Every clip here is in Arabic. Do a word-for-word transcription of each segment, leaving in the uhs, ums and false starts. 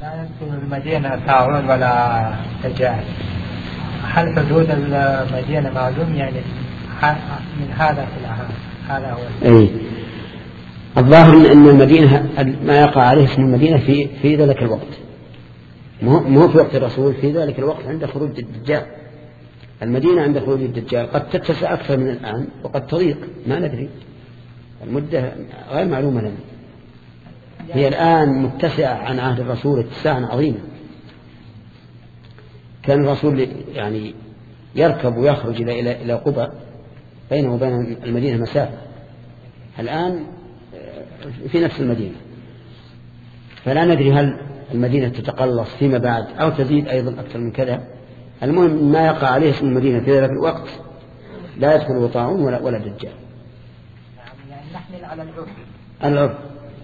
لا يدخل المدينة طاعون ولا دجال. هل حدود المدينة معلوم يعني من هذا في الأهم؟ هذا هو. أي الظاهر أن المدينة ما يقع عليه اسم المدينة في في ذلك الوقت، مو في وقت الرسول، في ذلك الوقت عند خروج الدجال. المدينة عند خروج الدجال قد تتسع أكثر من الآن وقد تضيق، ما ندري، المدة غير معلومة لنا. هي الآن متسعة عن عهد الرسول اتساعا عظيما. كان الرسول يعني يركب ويخرج إلى إلى إلى قبى بينه وبين المدينة مسافة، الآن في نفس المدينة. فلا ندري هل المدينة تتقلص فيما بعد أو تزيد أيضا أكثر من كذا. المهم ما يقع عليه اسم المدينة في ذلك الوقت لا يدخل طاعون ولا ولا دجال. يعني نحمل على العرف. العرف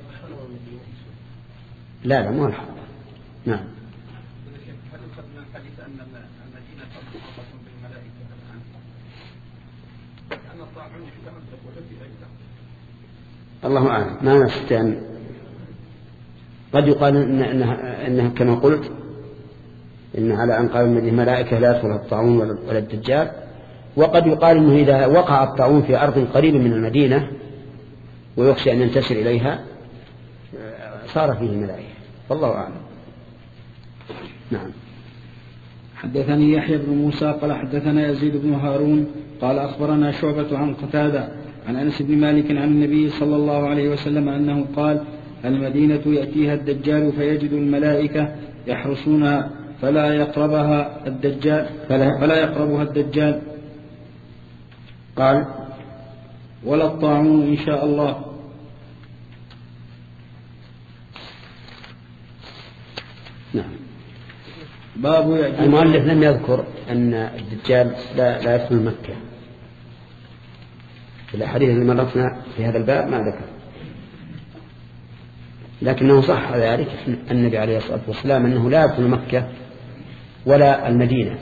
لا لا مو الحق. نعم. الله أعلم، ما نستطيع. قد يقال إن إنها, إنها كما قلت إن على أنقاض الملائكة لا يدخل الطاعون ولا الدجال، وقد يقال إنه إذا وقع الطاعون في أرض قريبة من المدينة ويخشى أن ينتشر إليها صار فيه الملائكة، والله أعلم. نعم. حدثني يحيى بن موسى قال حدثنا يزيد بن هارون قال أخبرنا شعبة عن قتادة عن أنس بن مالك عن النبي صلى الله عليه وسلم أنه قال: المدينة يأتيها الدجال فيجد الملائكة يحرسونها فلا يقربها الدجال فلا, فلا يقربها الدجال. قال: ولا الطاعون إن شاء الله. نعم. باب المؤلف لم يذكر أن الدجال لا, لا يدخل مكة في الأحاديث اللي مرتنا في هذا الباب، ما ذكر، لكنه صح ذلك النبي عليه الصلاة والسلام أنه لا يدخل مكة ولا المدينة.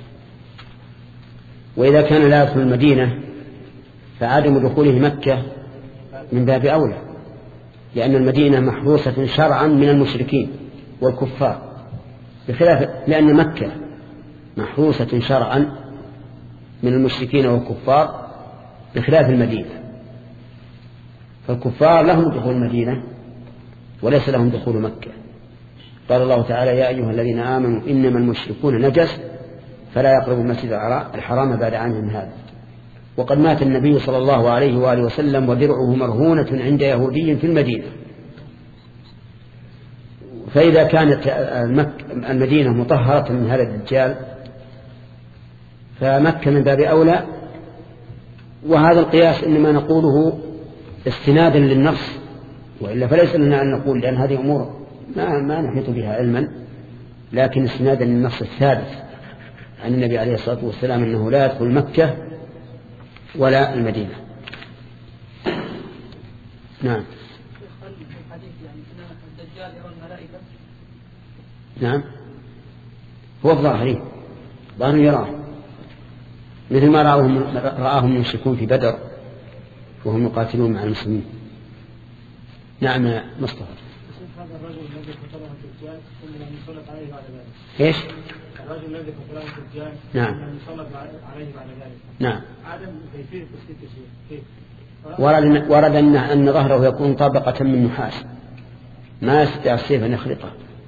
وإذا كان لا يدخل المدينة فعدم دخوله مكة من باب أولى، لأن المدينة محروسة شرعا من المشركين والكفار، بخلاف لأن مكة محروسة شرعا من المشركين والكفار بخلاف المدينة. فالكفار لهم دخول المدينة وليس لهم دخول مكة. قال الله تعالى: يا أيها الذين آمنوا إنما المشركون نجس فلا يقربوا المسجد الحرام بعد عامهم هذا. وقد مات النبي صلى الله عليه وآله وسلم ودرعه مرهونة عند يهودي في المدينة. فإذا كانت المدينة مطهرة من هذا الدجال فمكة من باب أولى. وهذا القياس إنما نقوله استنادا للنص، وإلا فليس لنا أن نقول، لأن هذه أمور ما, ما نحيط بها علما، لكن استنادا للنص الثابت عن النبي عليه الصلاة والسلام أنه لا يدخل مكة ولا المدينة. نعم. نعم، هو الظاهري ظاهر يراه مثل ما رآهم رآهم المشركون في بدر وهم يقاتلون مع المسلمين. نعم يا مصطفى. هذا الرجل الذي قتله الدجال ثم لم يسلط عليه بعد ذلك. ايش؟ الرجل الذي قتله الدجال نعم. ثم لم يسلط عليه بعد ذلك. نعم. عدم كيفية تسليط الشيء كيف؟ ورد ورد أن أن ظهره يكون طابقة من نحاس ما يستطيع السيف أن يخلطه.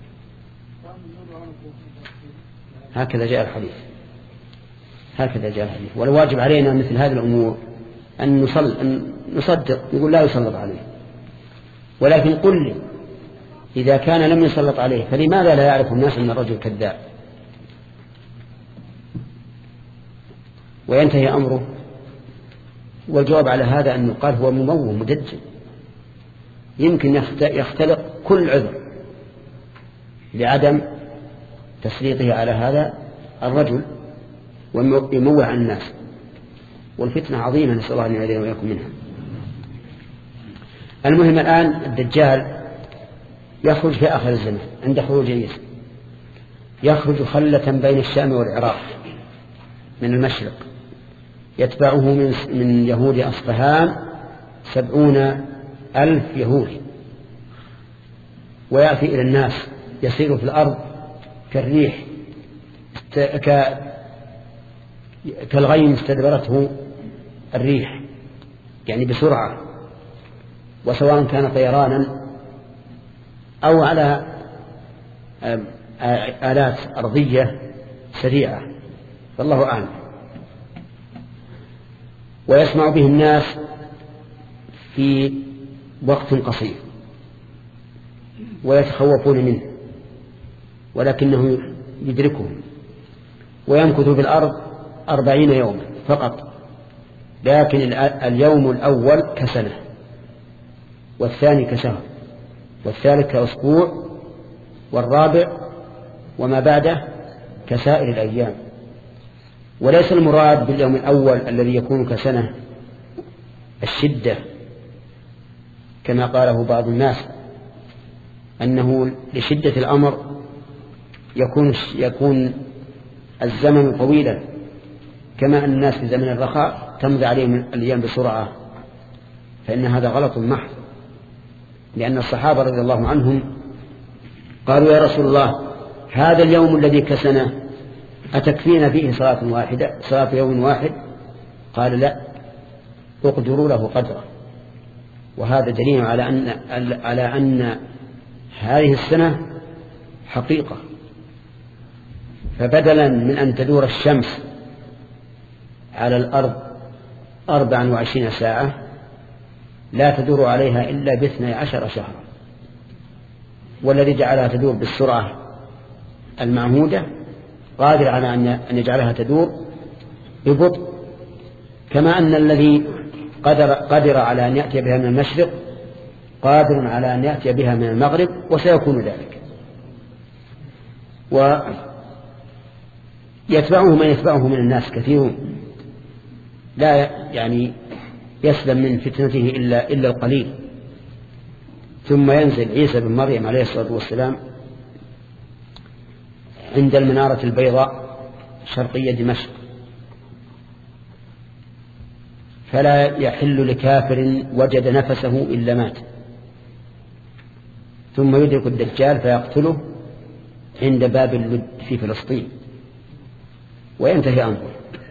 هكذا جاء الحديث، هكذا جاء الحديث. والواجب علينا مثل هذه الأمور أن نصل أن نصدق، يقول لا يسلط عليه. ولكن قل لي إذا كان لم يسلط عليه فلماذا لا يعرف الناس أن الرجل كذاب وينتهي أمره؟ والجواب على هذا أن يقال هو مموه مدجل، يمكن يختلق كل عذر لعدم تسليطه على هذا الرجل ويموه عن الناس. والفتنة عظيمة، نسأل الله أن يعيذنا وإياكم منها. المهم الآن الدجال يخرج في آخر الزمان عند خروج عيسى، يخرج خلة بين الشام والعراق من المشرق، يتبعه من من يهود أصفهان سبعون ألف يهودي، ويأتي إلى الناس يسير في الأرض كالريح كالغيم استدبرته الريح، يعني بسرعة، وسواء كان طيرانا أو على آلات أرضية سريعة، فالله أعلم. ويسمع به الناس في وقت قصير ويتخوفون منه، ولكنه يدركهم، ويمكث في الأرض أربعين يوما فقط، لكن اليوم الأول كسنة، والثاني كشهر، والثالث كأسبوع، والرابع وما بعده كسائر الأيام. وليس المراد باليوم الأول الذي يكون كسنة الشدة كما قاله بعض الناس، أنه لشدة الأمر يكون يكون الزمن طويلا، كما أن الناس في زمن الرخاء تمضي عليهم الأيام بسرعة، فإن هذا غلط محض. لأن الصحابة رضي الله عنهم قالوا يا رسول الله هذا اليوم الذي كسنه أتكفينا فيه صلاة واحدة صلاة يوم واحد؟ قال لا، اقدروا له قدره. وهذا دليل على أن على أن هذه السنة حقيقة. فبدلا من أن تدور الشمس على الأرض أربع وعشرين ساعة لا تدور عليها إلا باثني عشر شهرا، والذي جعلها تدور بالسرعة المعهودة قادر على أن يجعلها تدور ببطء، كما أن الذي قدر, قدر على أن يأتي بها من المشرق قادر على أن يأتي بها من المغرب، وسيكون ذلك. ويتبعه من يتبعه من الناس كثيرون، لا يعني يسلم من فتنته إلا, إلا القليل. ثم ينزل عيسى بن مريم عليه الصلاة والسلام عند المنارة البيضاء شرقية دمشق، فلا يحل لكافر وجد نفسه إلا مات، ثم يدرك الدجال فيقتله عند باب اللد في فلسطين وينتهي أمره.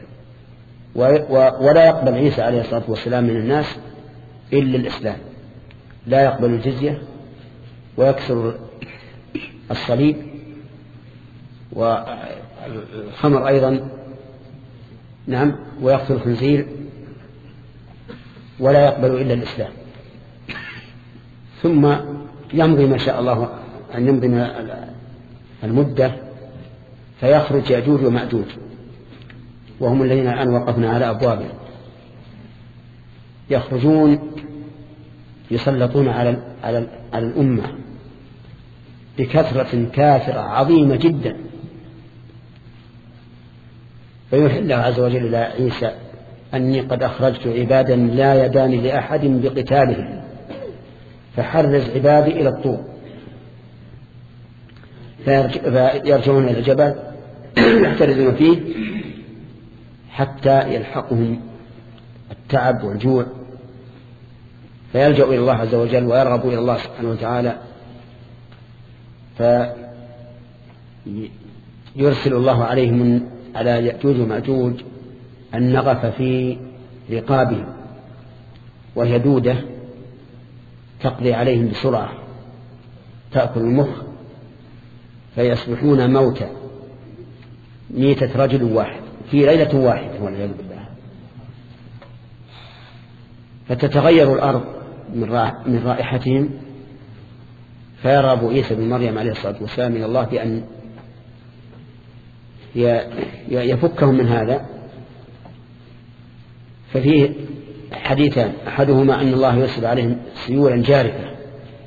ولا يقبل عيسى عليه الصلاة والسلام من الناس إلا الإسلام، لا يقبل الجزية ويكسر الصليب والخمر أيضا، نعم، ويقتل الخنزير، ولا يقبل إلا الإسلام. ثم يمضي ما شاء الله أن يمضي المدة فيخرج يأجوج ومأجوج، وهم الذين الآن وقفنا على أبوابهم، يخرجون يسلطون على على على الأمة بكثرة كافرة عظيمة جدا، فيوحي الله عز وجل إلى عيسى أني قد أخرجت عبادا لا يدان لأحد بقتالهم، فحرز عبادي إلى الطور، فيرجعون إلى الجبل يحترزون فيه حتى يلحقهم التعب والجوع، فيلجأ إلى الله عز وجل ويرغب إلى الله سبحانه وتعالى، فيرسل الله عليهم على يأجوج ومأجوج النغف في رقابهم، وهي دودة تقضي عليهم بسرعة تأكل المخ، فيصبحون موتى ميتة رجل واحد في ليلة واحدة والعياذ بالله. فتتغير الأرض من رائحتهم، فيرغب عيسى بن مريم عليه الصلاة والسلام إلى الله بأن يفكهم من هذا. ففيه حديثان، أحدهما أن الله يرسل عليهم سيولا جارفة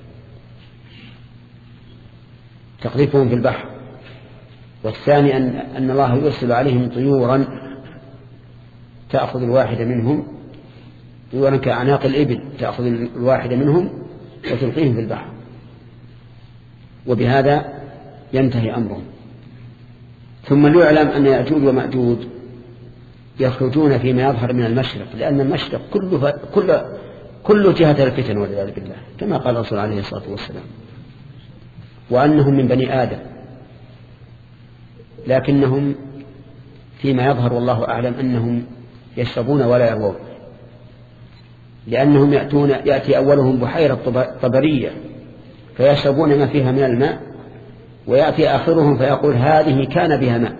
تقذفهم في البحر، والثاني أن, أن الله يرسل عليهم طيورا تأخذ الواحد منهم، طيورا كأعناق الإبل تأخذ الواحد منهم وتلقيهم في البحر، وبهذا ينتهي أمرهم. ثم ليعلم أن يأجوج ومأجوج يخرجون فيما يظهر من المشرق، لأن المشرق كله كل كل جهة الفتن والعياذ بالله، كما قال الرسول عليه الصلاة والسلام. وأنهم من بني آدم، لكنهم فيما يظهر والله أعلم أنهم يشربون ولا يروون، لأنهم يأتون يأتي أولهم بحيرة طبرية فيشربون ما فيها من الماء، ويأتي آخرهم فيقول هذه كان بها ماء،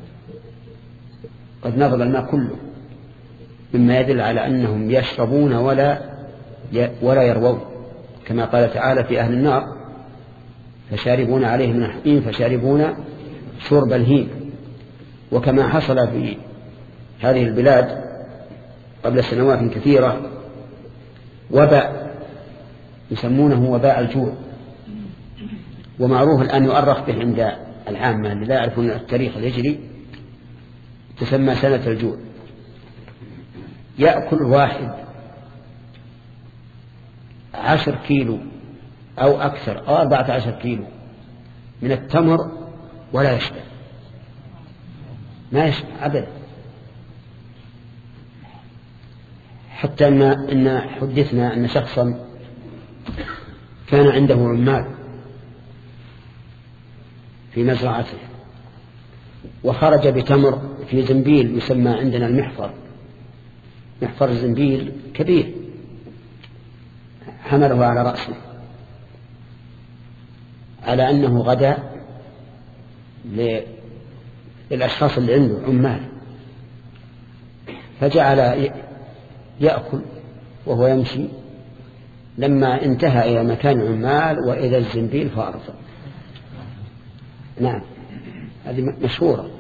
قد نضب الماء كله، مما يدل على أنهم يشربون ولا ولا يروون، كما قال تعالى في أهل النار فشاربون عليه من الحميم فشاربون شرب الهيم. وكما حصل في هذه البلاد قبل سنوات كثيرة وباء يسمونه وباء الجوع، ومعروف الآن يؤرخ به عند العامة اللي لا يعرفون التاريخ الهجري، تسمى سنة الجوع. يأكل واحد عشر كيلو أو أكثر أو أربعة عشر كيلو من التمر ولا يشبع، ما يشبع أبدا. حتى إن, إن حدثنا أن شخصا كان عنده عمال في مزرعته وخرج بتمر في زنبيل يسمى عندنا المحفر، محفر الزنبيل كبير، حمله على رأسه على أنه غدا للأشخاص اللي عنده عمال، فجعل يأكل وهو يمشي، لما انتهى إلى مكان عمال وإلى الزنبيل فارغ. نعم هذه مشهورة.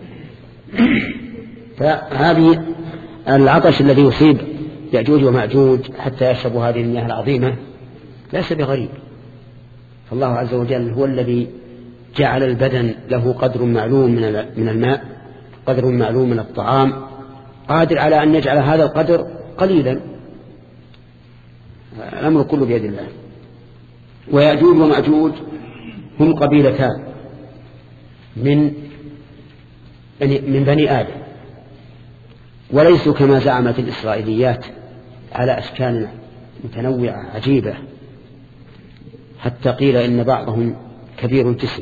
فهذه العطش الذي يصيب يأجوج ومأجوج حتى يشربوا هذه المياه العظيمة ليس بغريب، فالله عز وجل هو الذي جعل البدن له قدر معلوم من الماء، قدر معلوم من الطعام، قادر على أن يجعل هذا القدر قليلا، الأمر كله بيد الله. ويأجوج ومأجوج هم قبيلتان من من بني آدم، وليسوا كما زعمت الإسرائيليات على أشكال متنوعة عجيبة، حتى قيل إن بعضهم كبير الجسم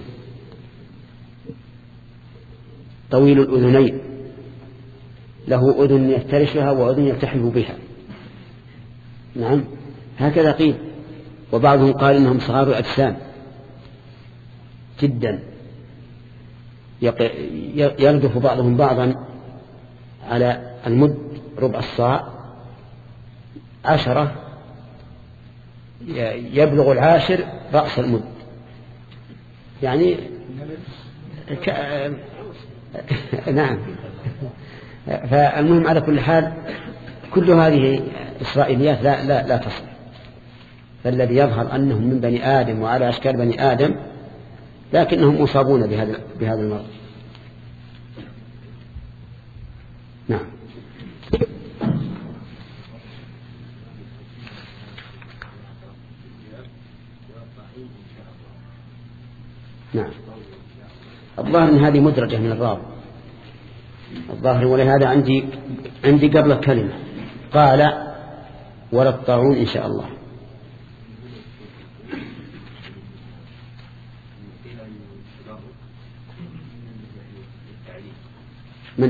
طويل الأذنين، له أذن يفترشها وأذن يلتحف بها. نعم هكذا قيل. وبعضهم قال إنهم صغار الأجسام جدا، يردف بعضهم بعضا على المد ربع الصاع عشرة، يبلغ العاشر رأس المد، يعني ك... نعم. فالمهم على كل حال كل هذه إسرائيليات لا, لا, لا تصل، فالذي يظهر أنهم من بني آدم وعلى أشكال بني آدم، لكنهم مصابون بهذا بهذا المرض. نعم. نعم الظاهر أن هذه مدرجة من الراوي الظاهر، ولهذا عندي عندي قبل كلمة قال ولا الطاعون إن شاء الله. من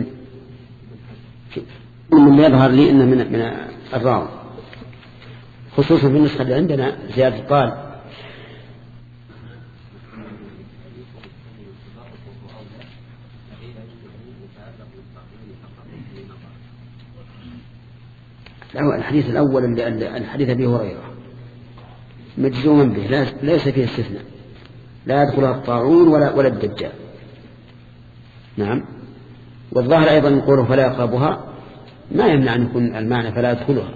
من يظهر لي إنه من من الراوي، خصوصا في النسخة اللي عندنا زيادة قال الحديث الأول اللي الحديث أبي هريرة مجزوما به ليس فيه استثناء، لا يدخلها الطاعون ولا ولا الدجال. نعم. والظاهر أيضا نقوله فلا يقربها ما يمنع أن يكون المعنى فلا يدخلها،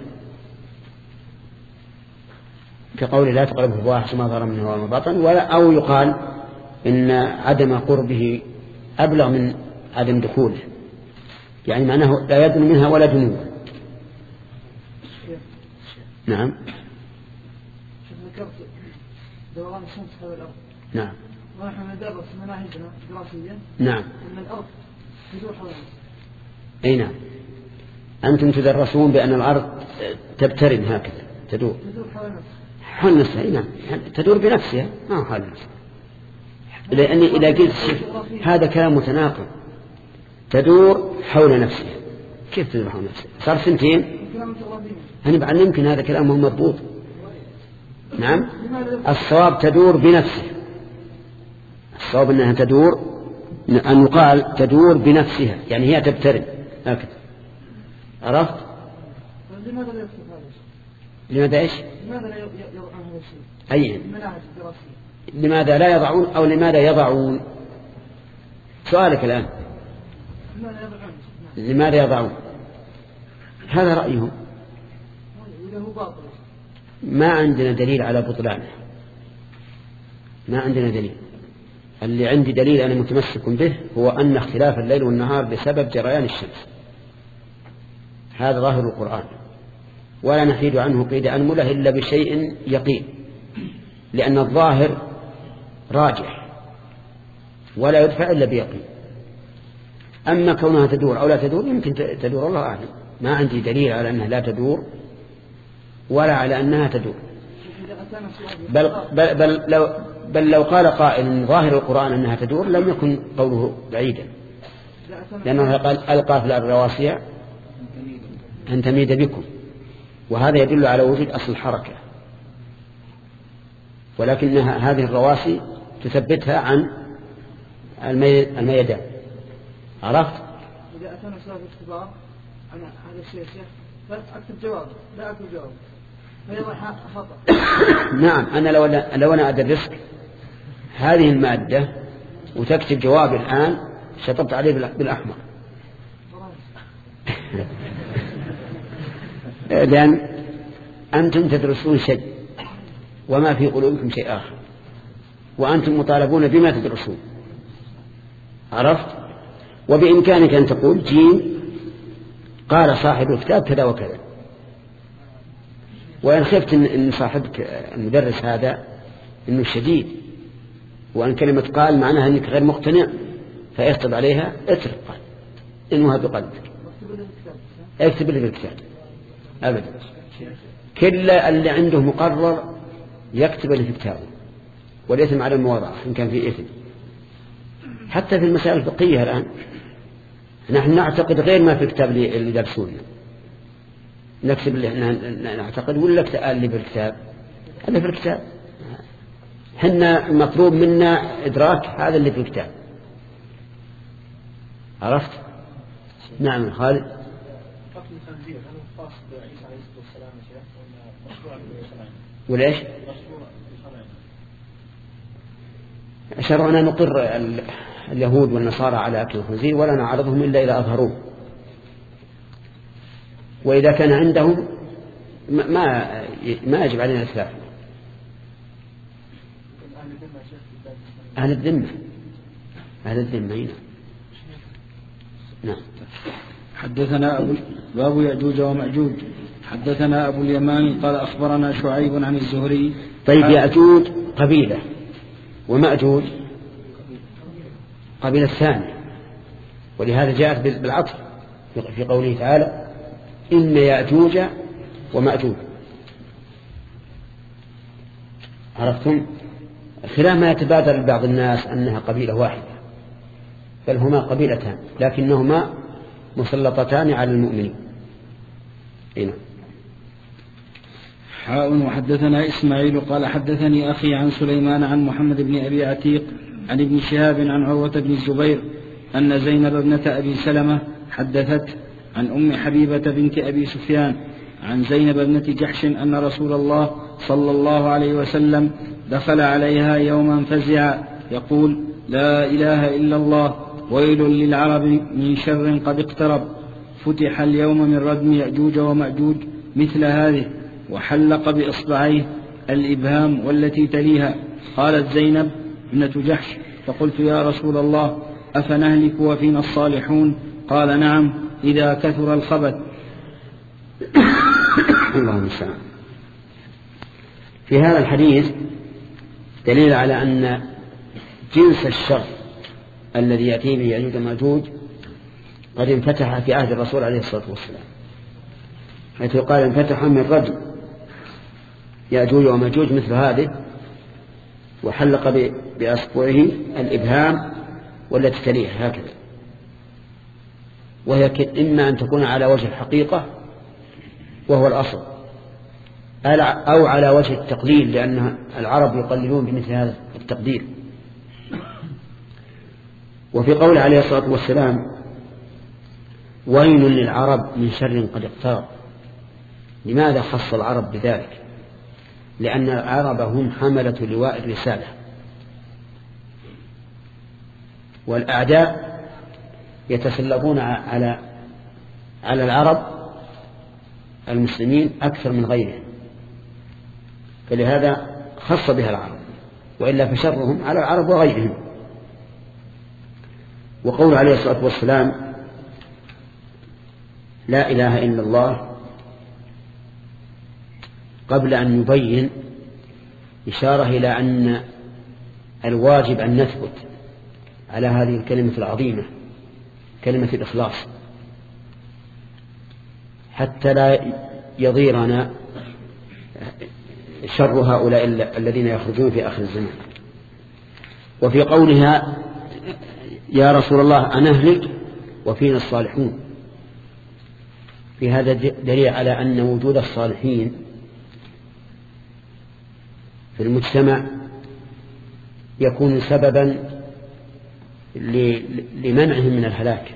كقول لا تقربه الفواحش ما ظهر منه وما بطن، ولا أو يقال إن عدم قربه أبلغ من عدم دخوله، يعني معناه لا يدن منها ولا دنوه. نعم. ذكرت دوران الشمس حول الأرض. نعم. ونحن ندرس مناهجنا دراسيا. نعم. أن الأرض تدور حول الشمس. أي نعم. أنتم تدرسون بأن الأرض تبترن هكذا تدور. تدور حول نفسها. حول نفسها. نعم. تدور بنفسها ما حول نفسها. لأني إذا قلت هذا كلام متناقض، تدور حول نفسها، كيف تدور حول نفسها؟ صار سنتين أنا بعلمك إن هذا كلام مو مضبوط. نعم، الصواب تدور بنفسها، الصواب أنها تدور، أن يقال تدور بنفسها، يعني هي تبترد هكذا. عرفت؟ لماذا لا يكتب هذا؟ لماذا إيش؟ لماذا لا يضعون هذا الشيء؟ أي المناهج الدراسية. لماذا لا يضعون أو لماذا يضعون؟ سؤالك الآن لماذا يضعون؟ لماذا يضعون؟ هذا رأيهم، ما عندنا دليل على بطلانه، ما عندنا دليل. اللي عندي دليل أنا متمسك به هو أن اختلاف الليل والنهار بسبب جريان الشمس، هذا ظاهر القرآن، ولا نحيد عنه قيد أنملة إلا بشيء يقين، لأن الظاهر راجح ولا يدفع إلا بيقين. أما كونها تدور أو لا تدور يمكن تدور، الله أعلم. ما عندي دليل على أنها لا تدور ولا على أنها تدور. بل, بل, بل, لو, بل لو قال قائل ظاهر القرآن أنها تدور لم يكن قوله بعيدا، لأنه قال ألقى في الرواسي أن تميد بكم، وهذا يدل على وجود أصل الحركة، ولكنها هذه الرواسي تثبتها عن الميدان. عرفت؟ إذا أتانا سؤال اختبار عن هذا الشيء يا شيخ فأكتب جواب، لا أكتب جواب فيضع خطأ. نعم، أنا لو لو أنا أدرسك هذه المادة وتكتب جواب الآن شطبت عليه بالأحمر. لأن أنتم تدرسون شيء وما في قلوبكم شيء آخر، وأنتم مطالبون بما تدرسون. عرفت؟ وبإمكانك أن تقول جيم قال صاحب الكتاب كذا وكذا، وإن خفت إن صاحبك المدرس هذا إنه شديد وأن كلمة قال معناها أنك غير مقتنع فيخطب عليها، اترك قال إنها بقلبك، اكتب اللي بالكتاب أبدا. كل اللي عنده مقرر يكتب اللي في كتابه، والإثم على المواضعة إن كان في إثم. حتى في المسائل الفقهية الآن نحن نعتقد غير ما في الكتاب اللي درسونا، نكتب اللي نعتقد ولا اللي في الكتاب، اللي في الكتاب حنا المطلوب منا إدراك هذا اللي في الكتاب. عرفت؟ نعم خالد. قتل الخنزير هل هو خاص بعيسى عليه الصلاة والسلام يا شيخ ولا مشروع بالشرع؟ وليش؟ مشروع بالشرع. شرعنا نقر اليهود والنصارى على أكل الخنزير ولا نعرضهم إلا إذا أظهروه، وإذا كان عندهم ما ما يجب علينا الإتلاف. أهل الذمة، أهل الذمة هنا. نعم. حدثنا أبو باب يأجوج ومأجوج. حدثنا أبو اليمان قال أخبرنا شعيب عن الزهري. طيب يأجوج قبيلة ومأجوج قبيلة ثانية، ولهذا جاءت بالعطف في قوله تعالى إن يأجوج ومأجوج. عرفتم؟ خلاف ما يتبادر لبعض الناس أنها قبيلة واحدة، بل هما قبيلتان لكنهما مسلطتان على المؤمنين. هنا حاء. وحدثنا إسماعيل قال حدثني أخي عن سليمان عن محمد بن أبي عتيق عن ابن شهاب عن عروة بن الزبير أن زينب ابنة أبي سلمة حدثت عن أم حبيبة بنت أبي سفيان عن زينب ابنة جحش أن رسول الله صلى الله عليه وسلم دخل عليها يوما فزعا يقول لا إله إلا الله ويل للعرب من شر قد اقترب، فتح اليوم من ردم يأجوج ومأجوج مثل هذه، وحلق بإصبعيه الإبهام والتي تليها. قالت زينب ابنة جحش فقلت يا رسول الله أفنهلك وفينا الصالحون؟ قال نعم إذا كثر الخبث. اللهم المستعان. في هذا الحديث دليل على أن جنس الشر الذي يأتي به يأجوج ومأجوج قد انفتح في عهد الرسول عليه الصلاة والسلام، حيث قال انفتح من رجل يأجوج ومأجوج مثل هذه، وحلق بأصبعه الإبهام والتي تليها هكذا، وهي إما أن تكون على وجه الحقيقة وهو الأصل، أو على وجه التقليل، لأن العرب يقللون بمثل هذا التقدير. وفي قول عليه الصلاة والسلام ويل للعرب من شر قد اقترب، لماذا خص العرب بذلك؟ لأن العرب هم حملة لواء الرسالة، والأعداء يتسلطون على على العرب المسلمين أكثر من غيرهم، فلهذا خص بها العرب، وإلا فشرهم على العرب وغيرهم. وقول عليه الصلاة والسلام لا إله إلا الله قبل أن يبين إشارة إلى أن الواجب أن نثبت على هذه الكلمة العظيمة، كلمة الإخلاص، حتى لا يضيرنا شر هؤلاء الذين يخرجون في آخر الزمان. وفي قولها يا رسول الله أنهلك وفينا الصالحون، في هذا دليل على أن وجود الصالحين في المجتمع يكون سببا لمنعهم من الهلاك،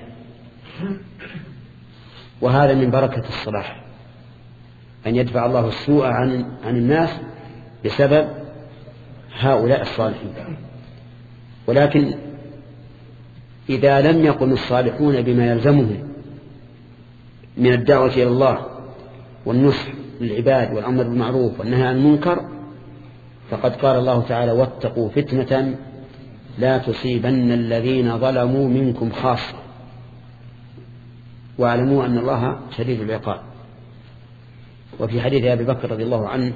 وهذا من بركة الصلاح، أن يدفع الله السوء عن عن الناس بسبب هؤلاء الصالحين. ولكن إذا لم يقم الصالحون بما يلزمهم من الدعوة إلى الله والنصح للعباد والأمر بالمعروف والنهي عن المنكر، فقد قال الله تعالى واتقوا فتنة لا تصيبن الذين ظلموا منكم خاصة واعلموا أن الله شديد العقاب. وفي حديث أبي بكر رضي الله عنه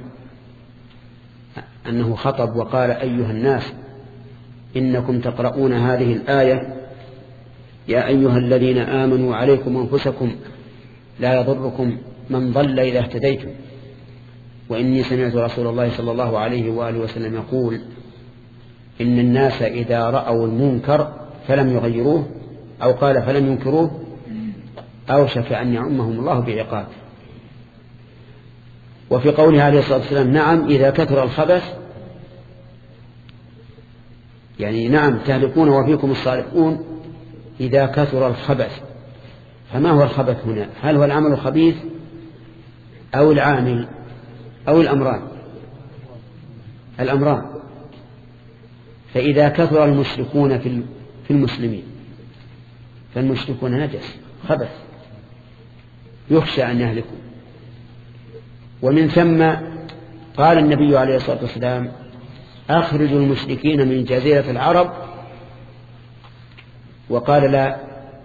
أنه خطب وقال أيها الناس إنكم تقرؤون هذه الآية يا أيها الذين آمنوا عليكم أنفسكم لا يضركم من ضل إذا اهتديتم، وإني سمعت رسول الله صلى الله عليه وآله وسلم يقول إن الناس إذا رأوا المنكر فلم يغيروه أو قال فلم ينكروه أوشك أن يعمهم الله بعقاب. وفي قوله عليه الصلاة والسلام نعم إذا كثر الخبث، يعني نعم تهلكون وفيكم الصالحون إذا كثر الخبث. فما هو الخبث هنا؟ هل هو العمل الخبيث أو العامل أو الأمران؟ الأمران. فإذا كثر المشركون في المسلمين فالمشركون نجس خبث يخشى أن يهلكوا. ومن ثم قال النبي عليه الصلاة والسلام أخرجوا المشركين من جزيرة العرب، وقال لا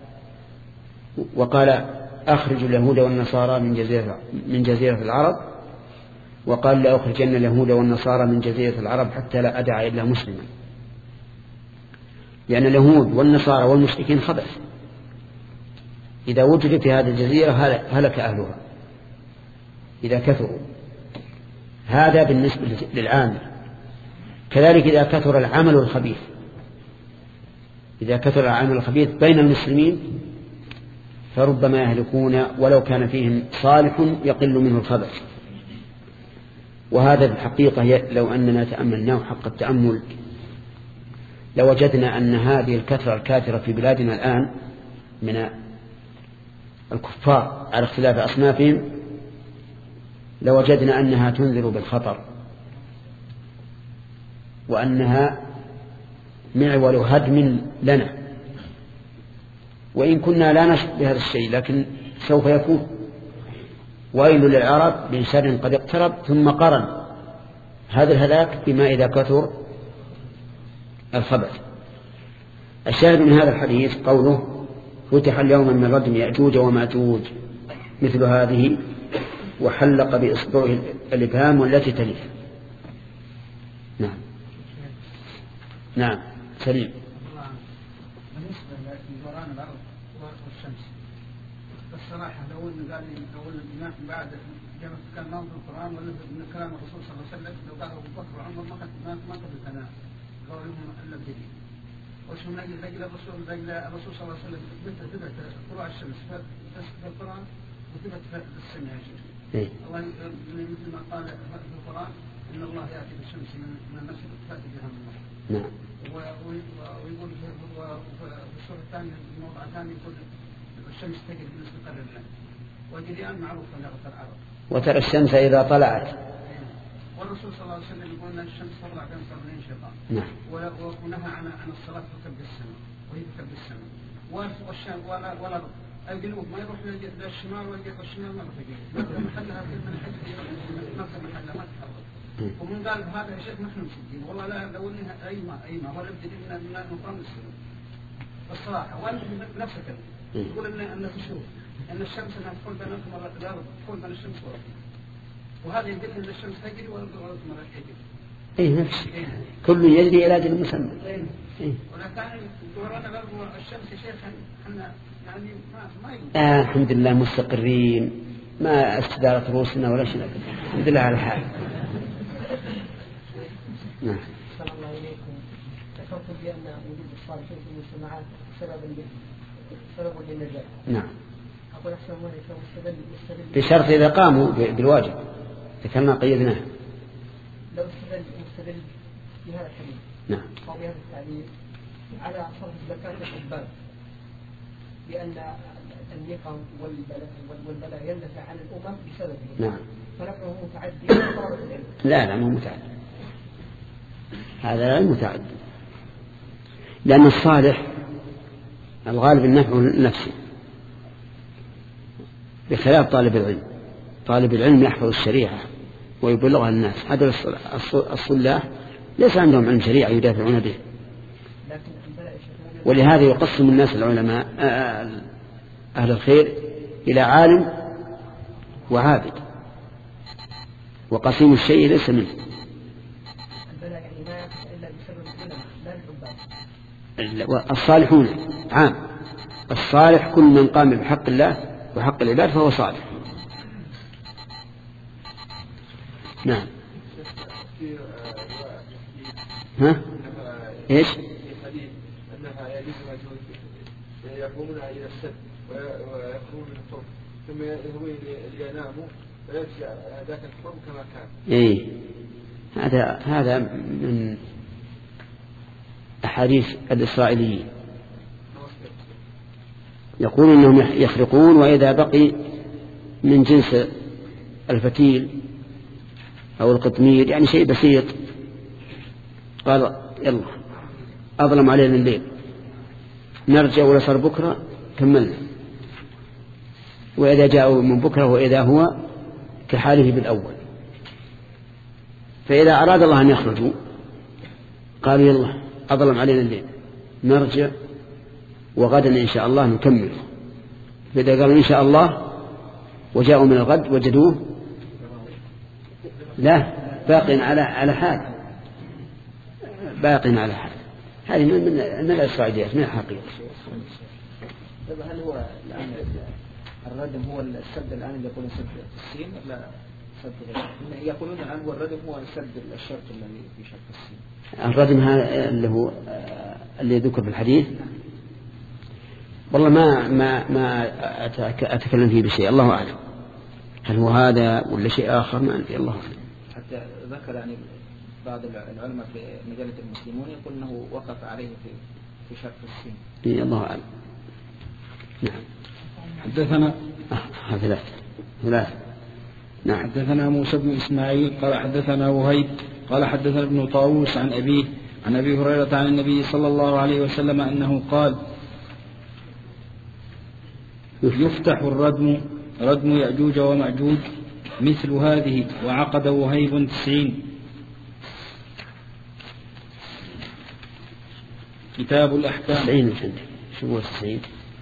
وقال أخرجوا اليهود والنصارى من جزيرة من جزيرة العرب، وقال لا أخرجن اليهود والنصارى من جزيرة العرب حتى لا أدع إلا مسلما، لأن اليهود والنصارى والمشركين خبث، إذا وجد في هذه الجزيرة هلك أهلها إذا كثروا. هذا بالنسبة للعامل. كذلك إذا كثر العمل الخبيث، إذا كثر العمل الخبيث بين المسلمين فربما يهلكون ولو كان فيهم صالح يقل منه الخبث. وهذا بالحقيقة لو أننا تأملناه حق التأمل لوجدنا أن هذه الكثرة الكاثرة في بلادنا الآن من الكفار على اختلاف أصنافهم لوجدنا أنها تنذر بالخطر، وأنها معول هدم لنا، وإن كنا لا نشك بهذا الشيء لكن سوف يكون. ويل للعرب من شر قد اقترب، ثم قرن هذا الهلاك بما إذا كثر الخبث. الشاهد من هذا الحديث قوله فتح اليوم من ردم يأجوج ومأجوج مثل هذه، وحلق بإصبعه الإبهام والتي تليه. نعم نعم سليم. بالنسبة لدوران الأرض والشمس الصراحة لو إن قال لو الإمام بعد جمع كلام في القرآن ولا من كلام الرسول صلى الله عليه وسلم لو قال أبو بكر وعمر ما قد ما قبل أنا قولهم إلا بدليل. وش من أجل رجل الرسول رجل الرسول صلى الله عليه وسلم ثبت ثبت طلوع الشمس في القرآن وثبت في السنة يا شيخ. الله مثل ما قال في القرآن إن الله يأتي بالشمس من المسجد تأتي بها من المغرب. نعم. ويقول في السورة الثانية في موضع ثاني يقول الشمس تجري مستقر لها والجريان معروف في لغة العرب. وترى الشمس إذا طلعت. والرسول صلى الله عليه وسلم يقول أن الشمس تطلع بين قرنين شيطان. نعم. ونهى عن عن الصلاة في كبد السماء وهي في كبد السماء. والشام ولا ولا الجنوب ما يروح للشمال ويجي الشمال ما يروح يجي. مكة محلها في من حج مكة محلها ما تتحرك. ومن قال هذا يا شيخ نحن مسجين والله لا لو إنها أي ما أي ما ولا بدي من من نقام السنة. الصراحة وأنت بنفسك تقول إن إن تشوف إن الشمس أنها تدخل بين القمر الأرض تدخل بين الشمس والأرض. وهذا يدل ان الشمس تجري والقمر تجري. اي نفس كل يجري الى اجل مسمى. اي ولكن ورانا برضو الشمس يا شيخ احنا يعني ما ما يقول. آه الحمد لله مستقرين ما استدارت رؤوسنا ولا شيء الحمد لله على الحال. نعم. صلى الله عليكم ذكرتم بان وجود الصالحين في المجتمعات سببا سبب للنجاة. نعم. أقول أحسن الله يكون مستدل مستدل. بشرط إذا قاموا بالواجب ذكرنا قيدناه. لو استدل مستدل بهذا الحديث. نعم. أو بهذا التعليل على صرف الزكاة للحبان بأن النقم والبلاء والبلاء يندفع عن الأمم بسببه. نعم. فنفعه متعدي وطلبة العلم. لا لا مو متعدي. هذا لا متعدي. لأن الصالح الغالب النفع لنفسه. بخلاف طالب العلم. طالب العلم يحفظ الشريعة ويبلغها الناس. هذا الصلاح ليس عندهم علم شريعة يدافعون به. ولهذا يقسم الناس العلماء أهل الخير إلى عالم وعابد وقسيم الشيء ليس منه. الصالحون عام. الصالح كل من قام بحق الله وحق العباد فهو صالح. نعم. ها ايش يقومون إلى السد ويقومون من الطرق ثم يهوي ليناموا ويرجع ذاك الطرق كما كان. اي هذا هذا من أحاديث الإسرائيليين يقول أنهم يخرقون وإذا بقي من جنس الفتيل أو القطمير يعني شيء بسيط قال يلا أظلم علينا الليل نرجع ولا صار بكرة كملنا. وإذا جاءوا من بكرة وإذا هو كحاله بالأول. فإذا أراد الله أن يخرجوا قالوا يلا أظلم علينا الليل نرجع وغدا إن شاء الله نكمل. فإذا قالوا إن شاء الله وجاءوا من الغد وجدوه لا باق على على حال باق على حال. هذه من من الإسرائيليات من الحقيقة. هل هو الآن الردم هو السد الآن اللي يقولون سد السين ولا سد غيره؟ يقولون الآن هو الردم هو السد الشرط الذي في شرط السين. الردم هذا اللي هو اللي ذكر في الحديث والله ما ما ما أتكلم فيه بشيء الله أعلم. هل هو هذا ولا شيء آخر ما أدري الله أعلم. حتى ذكر يعني بعض العلماء في مجلة المسلمون يقول أنه وقف عليه في في شرط السين. إيه الله أعلم. نعم. حدثنا آه ثلاث ثلاث. نعم. حدثنا موسى بن إسماعيل قال حدثنا وهيب قال حدثنا ابن طاووس عن أبيه عن أبي هريرة عن النبي صلى الله عليه وسلم أنه قال يفتح الردم ردم يأجوج ومأجوج مثل هذه وعقد وهيب تسعين. كتاب الأحكام. تسعين شو هو تسعين؟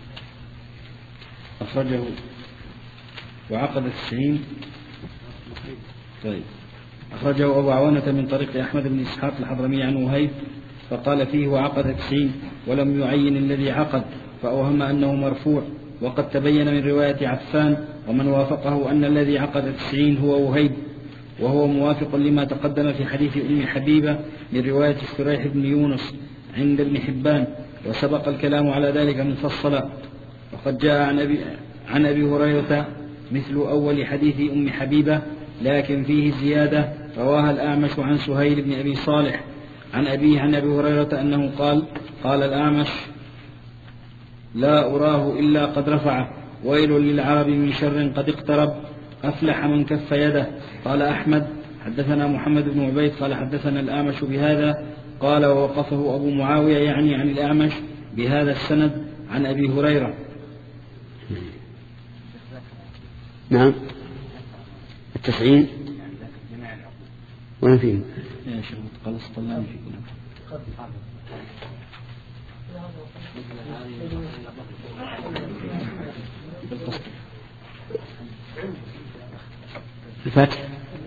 أخرجه وعقد تسعين. طيب أخرجه أبو عوانة من طريق أحمد بن إسحاق الحضرمي عن وهيب فقال فيه وعقد تسعين ولم يعين الذي عقد فأوهم أنه مرفوع، وقد تبين من رواية عفان ومن وافقه أن الذي عقد تسعين هو وهيب، وهو موافق لما تقدم في حديث أم حبيبة من رواية شريح بن يونس عند ابن حبان، وسبق الكلام على ذلك مفصلا. وقد جاء عن أبي, عن أبي هريرة مثل أول حديث أم حبيبة، لكن فيه زيادة رواها الأعمش عن سهيل بن أبي صالح عن أبيه عن أبي هريرة أنه قال: قال الأعمش: لا أراه إلا قد رفعه، ويل للعرب من شر قد اقترب، أفلح من كف يده. قال أحمد: حدثنا محمد بن عبيد قال حدثنا الأعمش بهذا، قال ووقفه أبو معاوية يعني عن الأعمش بهذا السند عن أبي هريرة. نعم. التسعين وين فيه؟ يا شيخ خلاص طلعني فيكم. الفتح.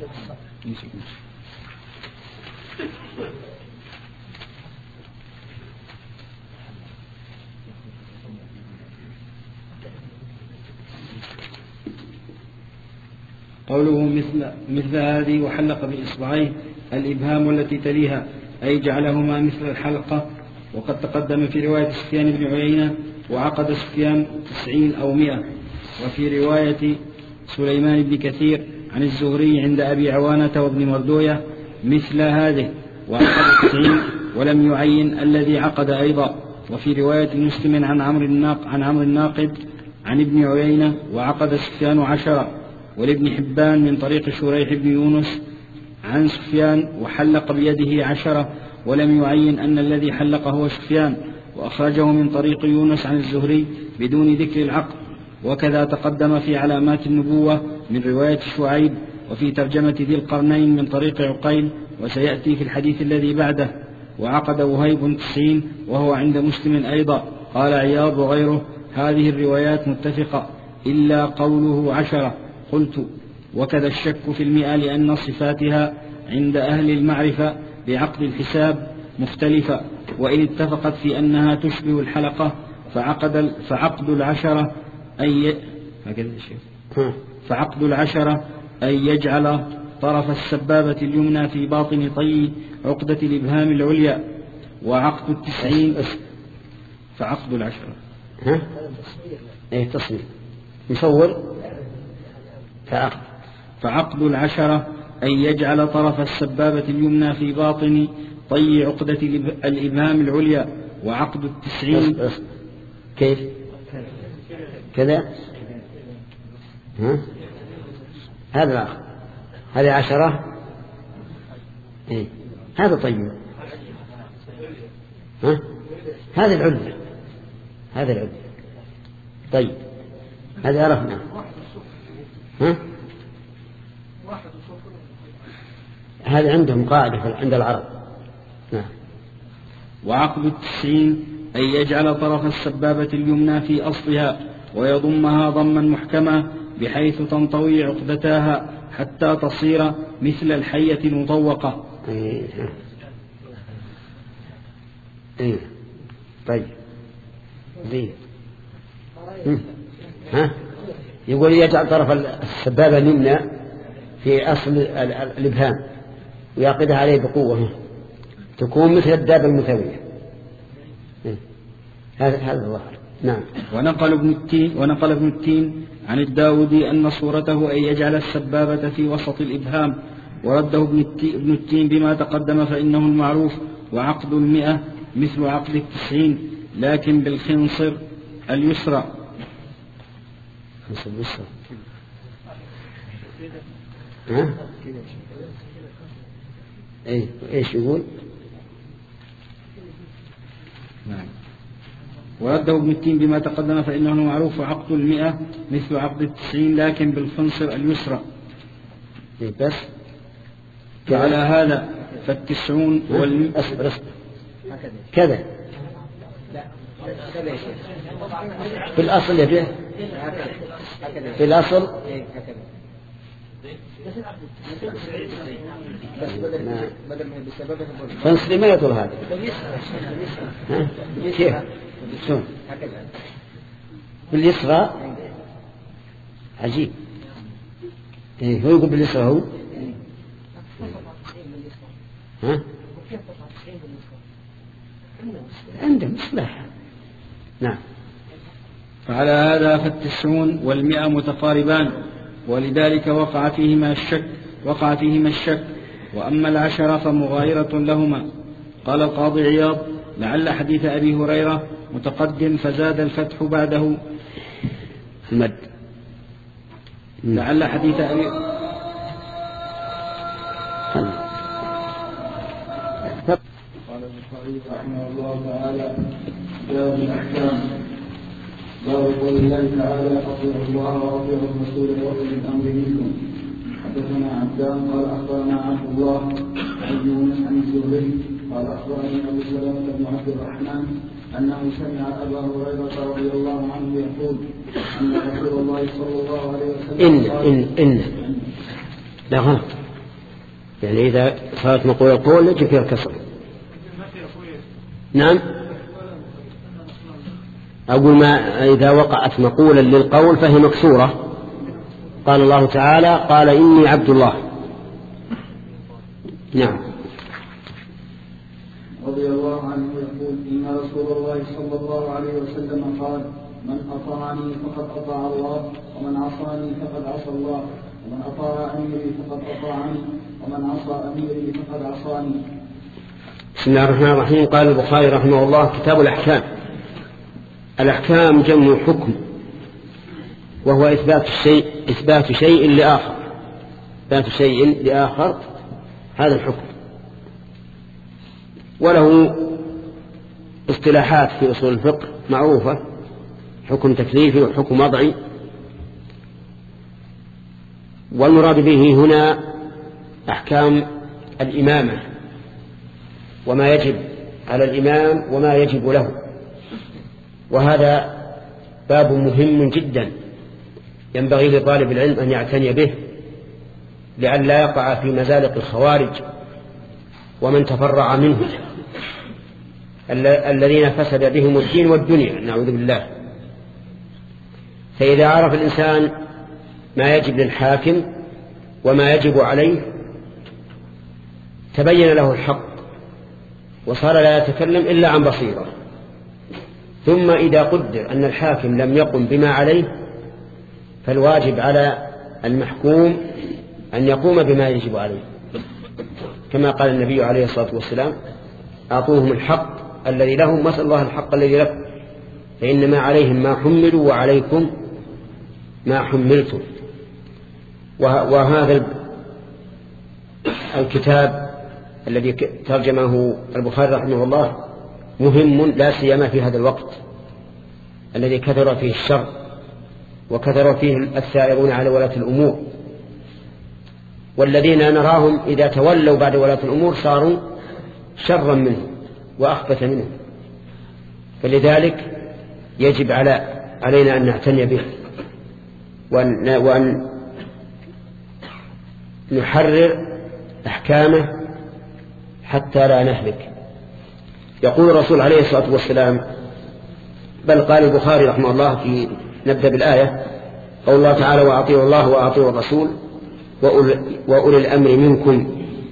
قوله مثل, مثل هذه وحلق بإصبعيه الإبهام التي تليها، أي جعلهما مثل الحلقة. وقد تقدم في رواية سفيان بن عيينة وعقد سفيان تسعين أو مئة، وفي رواية سليمان بن كثير عن الزهري عند أبي عوانة وابن مردوية مثل هذه وعقد تسعين ولم يعين الذي عقد أيضا. وفي رواية مسلم عن عمرو الناق عن عمرو الناقد عن ابن عيينة وعقد سفيان عشرة، ولابن حبان من طريق شريح بن يونس عن سفيان وحلق بيده عشرة ولم يعين أن الذي حلق هو سفيان، وأخرجه من طريق يونس عن الزهري بدون ذكر العقد. وكذا تقدم في علامات النبوة من رواية شعيب وفي ترجمة ذي القرنين من طريق عقيل، وسيأتي في الحديث الذي بعده. وعقد وهيب تسعين وهو عند مسلم أيضا. قال عياض وغيره: هذه الروايات متفقة إلا قوله عشرة. قلت: وكذا الشك في المئة لأن صفاتها عند أهل المعرفة بعقد الحساب مختلفة، وإن اتفقت في أنها تشبه الحلقة فعقد, فعقد العشرة أي فعقد العشرة أن يجعل طرف السبابة اليمنى في باطن طي عقدة الإبهام العليا، وعقد التسعين فعقد العشرة ها؟ ايه تصوير مصور فعقد فعقد العشرة أن يجعل طرف السبابة اليمنى في باطن طي عقدة الإبهام العليا، وعقد التسعين كيف كذا ها؟ هذا الآخر هذه عشرة إيه؟ هذا طيب ها؟ هذا العليا هذا العليا طيب هذا عرفنا ها؟ هذا عندهم قاعدة عند العرب. نعم. وعقد التسعين أن يجعل طرف السبابة اليمنى في أصلها ويضمها ضما محكما بحيث تنطوي عقدتاها حتى تصير مثل الحية المطوقة. إيه. إيه. طيب زين. ها يقول يجعل طرف السبابة اليمنى في أصل الإبهام ويعقدها عليه بقوة تكون مثل الدابة المثوية. هذا هذا الظاهر. نعم. ونقل ابن التين ونقل ابن التين عن الداودي أن صورته أن يجعل السبابة في وسط الإبهام، ورده ابن التين بما تقدم فإنه المعروف. وعقد المئة مثل عقد التسعين لكن بالخنصر اليسرى. خنصر اليسرى ها؟ ايه ايش يقول؟ نعم. ورده ابن التين بما تقدم فإنه معروف. عقد المئة مثل عقد التسعين لكن بالخنصر اليسرى. إيه بس وعلى هذا فالتسعون والمئة أصبر أصبر كذا في الأصل يبيه في الأصل فانصري ما يطول هذا كيف شلون باليسرى عجيب. إيه هو يقول باليسرى هو ها عنده مصلحة. نعم. فعلى هذا فالتسعون والمئة متقاربان، ولذلك وقع فيهما الشك وقع فيهما الشك وأما العشرة فمغايرة لهما. قال القاضي عياض: لعل حديث أبي هريرة متقدم فزاد الفتح بعده. المد لعل حديث أبي قال البخاري رحمه الله تعالى: باب الأحكام. باب قول الله تعالى: أطيعوا الله وأطيعوا الرسول وأولي الأمر منكم. حدثنا عبدان قال أخبرنا عبد الله عن يونس عن الزهري قال أخبرني أبو سلمة بن عبد الرحمن أنه سمع أبا هريرة رضي الله عنه يقول أن رسول الله صلى الله عليه وسلم إن إن إن لا غلط، يعني إذا صارت مقولة القول يجب فيها الكسر. نعم، أقول ما إذا وقعت مقولا للقول فهي مكسورة. قال الله تعالى: قال إني عبد الله. نعم. رضي الله عنه يقول: إن رسول الله صلى الله عليه وسلم قال: من أطاعني فقد أطاع الله، ومن عصاني فقد عصى الله، ومن أطاع أميري فقد أطاعني، ومن عصى أميري فقد عصاني. بسم الله الرحمن الرحيم. قال البخاري رحمه الله: كتاب الأحكام. الأحكام جمع حكم، وهو إثبات الشيء إثبات شيء لآخر إثبات شيء لآخر هذا الحكم، وله اصطلاحات في أصول الفقه معروفة: حكم تكليفي وحكم وضعي. والمراد به هنا أحكام الإمامة، وما يجب على الإمام وما يجب له. وهذا باب مهم جدا ينبغي لطالب العلم أن يعتني به، لئلا يقع في مزالق الخوارج ومن تفرع منه الذين فسد بهم الدين والدنيا، نعوذ بالله. فإذا عرف الإنسان ما يجب للحاكم وما يجب عليه تبين له الحق وصار لا يتكلم إلا عن بصيرة. ثم إذا قدر أن الحاكم لم يقم بما عليه فالواجب على المحكوم أن يقوم بما يجب عليه، كما قال النبي عليه الصلاة والسلام: أعطوهم الحق الذي لهم واسأل الله الحق الذي لكم، فإنما عليهم ما حملوا وعليكم ما حملتم. وهذا الكتاب الذي ترجمه البخاري رحمه الله مهم، لا سيما في هذا الوقت الذي كثر فيه الشر وكثر فيه السائرون على ولاة الأمور، والذين نراهم إذا تولوا بعد ولاة الأمور صاروا شرا منهم وأخبث منهم. فلذلك يجب على علينا أن نعتني به وأن, وأن نحرر أحكامه حتى لا نهلك. يقول الرسول عليه الصلاة والسلام، بل قال البخاري رحمه الله في نبدأ بالآية: قول الله تعالى: وأطيعوا الله وأطيعوا الرسول وأولي الأمر منكم.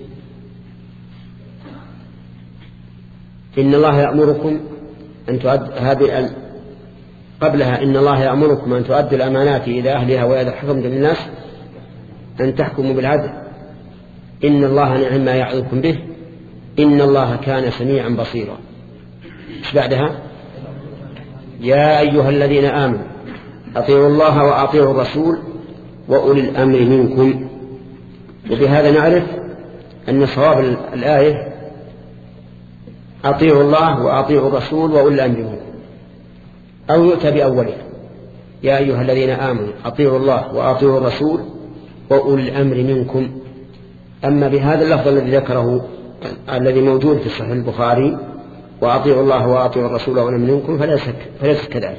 إن الله يأمركم أن تؤد هذه قبلها إن الله يأمركم أن تؤدوا الأمانات إلى أهلها وإذا حكمتم للناس أن تحكموا بالعدل، إن الله نعم ما يعظكم به، إن الله كان سميعا بصيرا. إيش بعدها؟ يا أيها الذين آمنوا أطيعوا الله وأطيعوا الرسول وأولي الأمر منكم. وبهذا نعرف أن صواب الآية أطيعوا الله وأطيعوا الرسول وأولي الأمر منكم، أو يؤتى بأوله: يا أيها الذين آمنوا أطيعوا الله وأطيعوا الرسول وأولي الأمر منكم. أما بهذا اللفظ الذي ذكره الذي موجود في صحيح البخاري: وأطيعوا الله وأطيعوا الرسول وأولي الأمر منكم، فليس كذلك.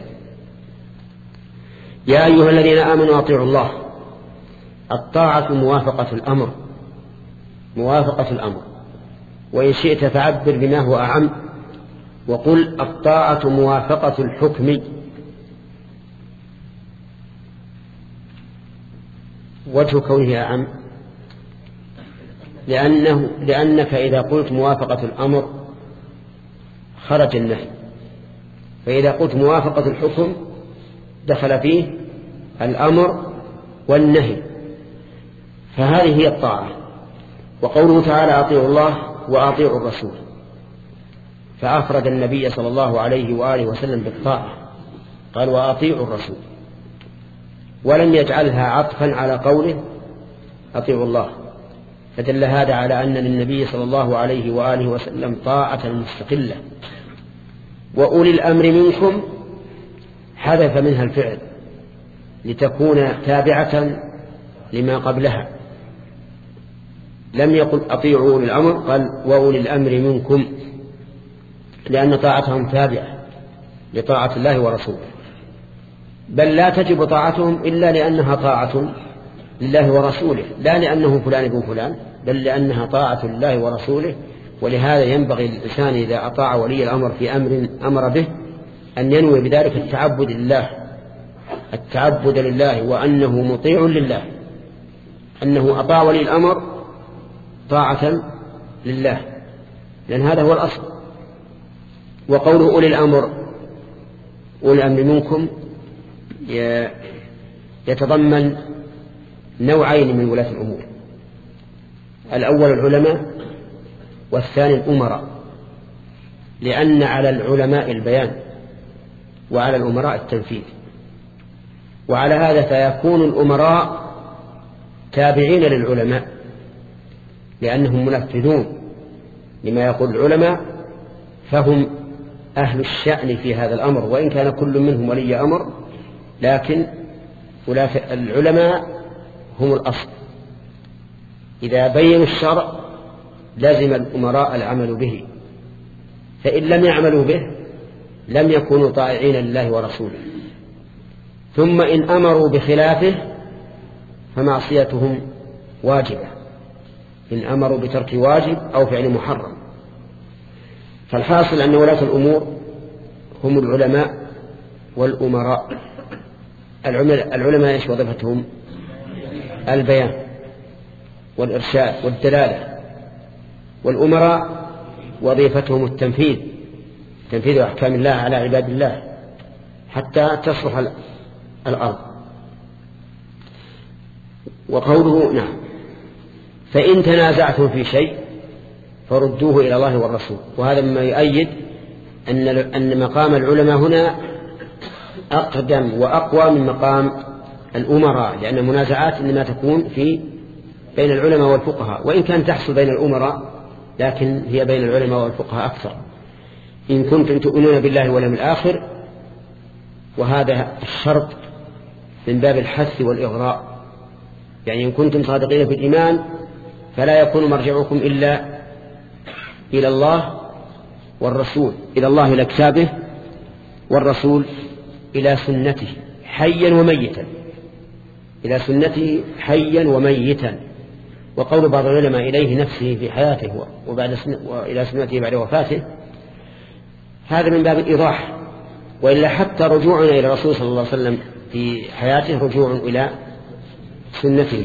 يا أيها الذين آمنوا أطيعوا الله، الطاعة موافقة الأمر موافقة الأمر وإن شئت فعبر بما هو أعم وقل الطاعة موافقة الحكم. وجه كونه أعم لأنه لأنك إذا قلت موافقة الأمر خرج النهي، فإذا قلت موافقة الحكم دخل فيه الأمر والنهي، فهذه هي الطاعة. وقوله تعالى أطيعوا الله وأطيعوا الرسول، فأفرد النبي صلى الله عليه وآله وسلم بالطاعة، قال وأطيعوا الرسول، ولم يجعلها عطفا على قوله أطيعوا الله، فدل هذا على أن للنبي صلى الله عليه وآله وسلم طاعة مستقلة. وأولي الأمر منكم حذف منها الفعل لتكون تابعة لما قبلها، لم يقل أطيعوا أولي الأمر، قال وأولي الأمر منكم، لأن طاعتهم تابعة لطاعة الله ورسوله، بل لا تجب طاعتهم إلا لأنها طاعة لله ورسوله، لا لأنه فلان ابن فلان، بل لأنها طاعة لله ورسوله. ولهذا ينبغي للإنسان إذا أطاع ولي الأمر في أمر أمر به أن ينوي بذلك التعبد لله، التعبد لله، وأنه مطيع لله، أنه أطاع ولي الأمر طاعة لله، لأن هذا هو الأصل. وقوله أولي الأمر أولي الأمر منكم يتضمن نوعين من ولاة الأمور، الأول العلماء والثاني الأمراء، لأن على العلماء البيان وعلى الأمراء التنفيذ. وعلى هذا فيكون الأمراء تابعين للعلماء لأنهم منفذون لما يقول العلماء، فهم أهل الشأن في هذا الأمر، وإن كان كل منهم ولي أمر، لكن العلماء هم الأصل. إذا بينوا الشرع لازم الأمراء العمل به، فإن لم يعملوا به لم يكونوا طائعين لله ورسوله. ثم إن أمروا بخلافه فمعصيتهم واجبة، إن أمروا بترك واجب أو فعل محرم. فالحاصل أن ولاة الأمور هم العلماء والأمراء. العلماء إيش وظيفتهم؟ البيان والإرشاد والدلالة، والأمراء وظيفتهم التنفيذ، تنفيذ أحكام الله على عباد الله حتى تصلح الأرض. وقوله نعم فإن تنازعتم في شيء فردوه إلى الله والرسول. وهذا مما يؤيد أن أن مقام العلماء هنا أقدم وأقوى من مقام الأمراء، لأن المنازعات إنما تكون في بين العلماء والفقهاء، وإن كان تحصل بين الأمراء لكن هي بين العلماء والفقهاء أكثر. إن كنتم تؤمنون بالله واليوم الآخر، وهذا الشرط من باب الحث والإغراء، يعني إن كنتم صادقين في الإيمان فلا يكون مرجعكم إلا إلى الله والرسول، إلى الله إلى كتابه، والرسول إلى سنته حيا وميتا، إلى سنته حيا وميتا. وقول بعض العلماء إليه نفسه في حياته وبعد سنة وإلى سنته بعد وفاته، هذا من باب الإيضاح، وإلا حتى رجوعنا إلى الرسول صلى الله عليه وسلم في حياته رجوع إلى سنته.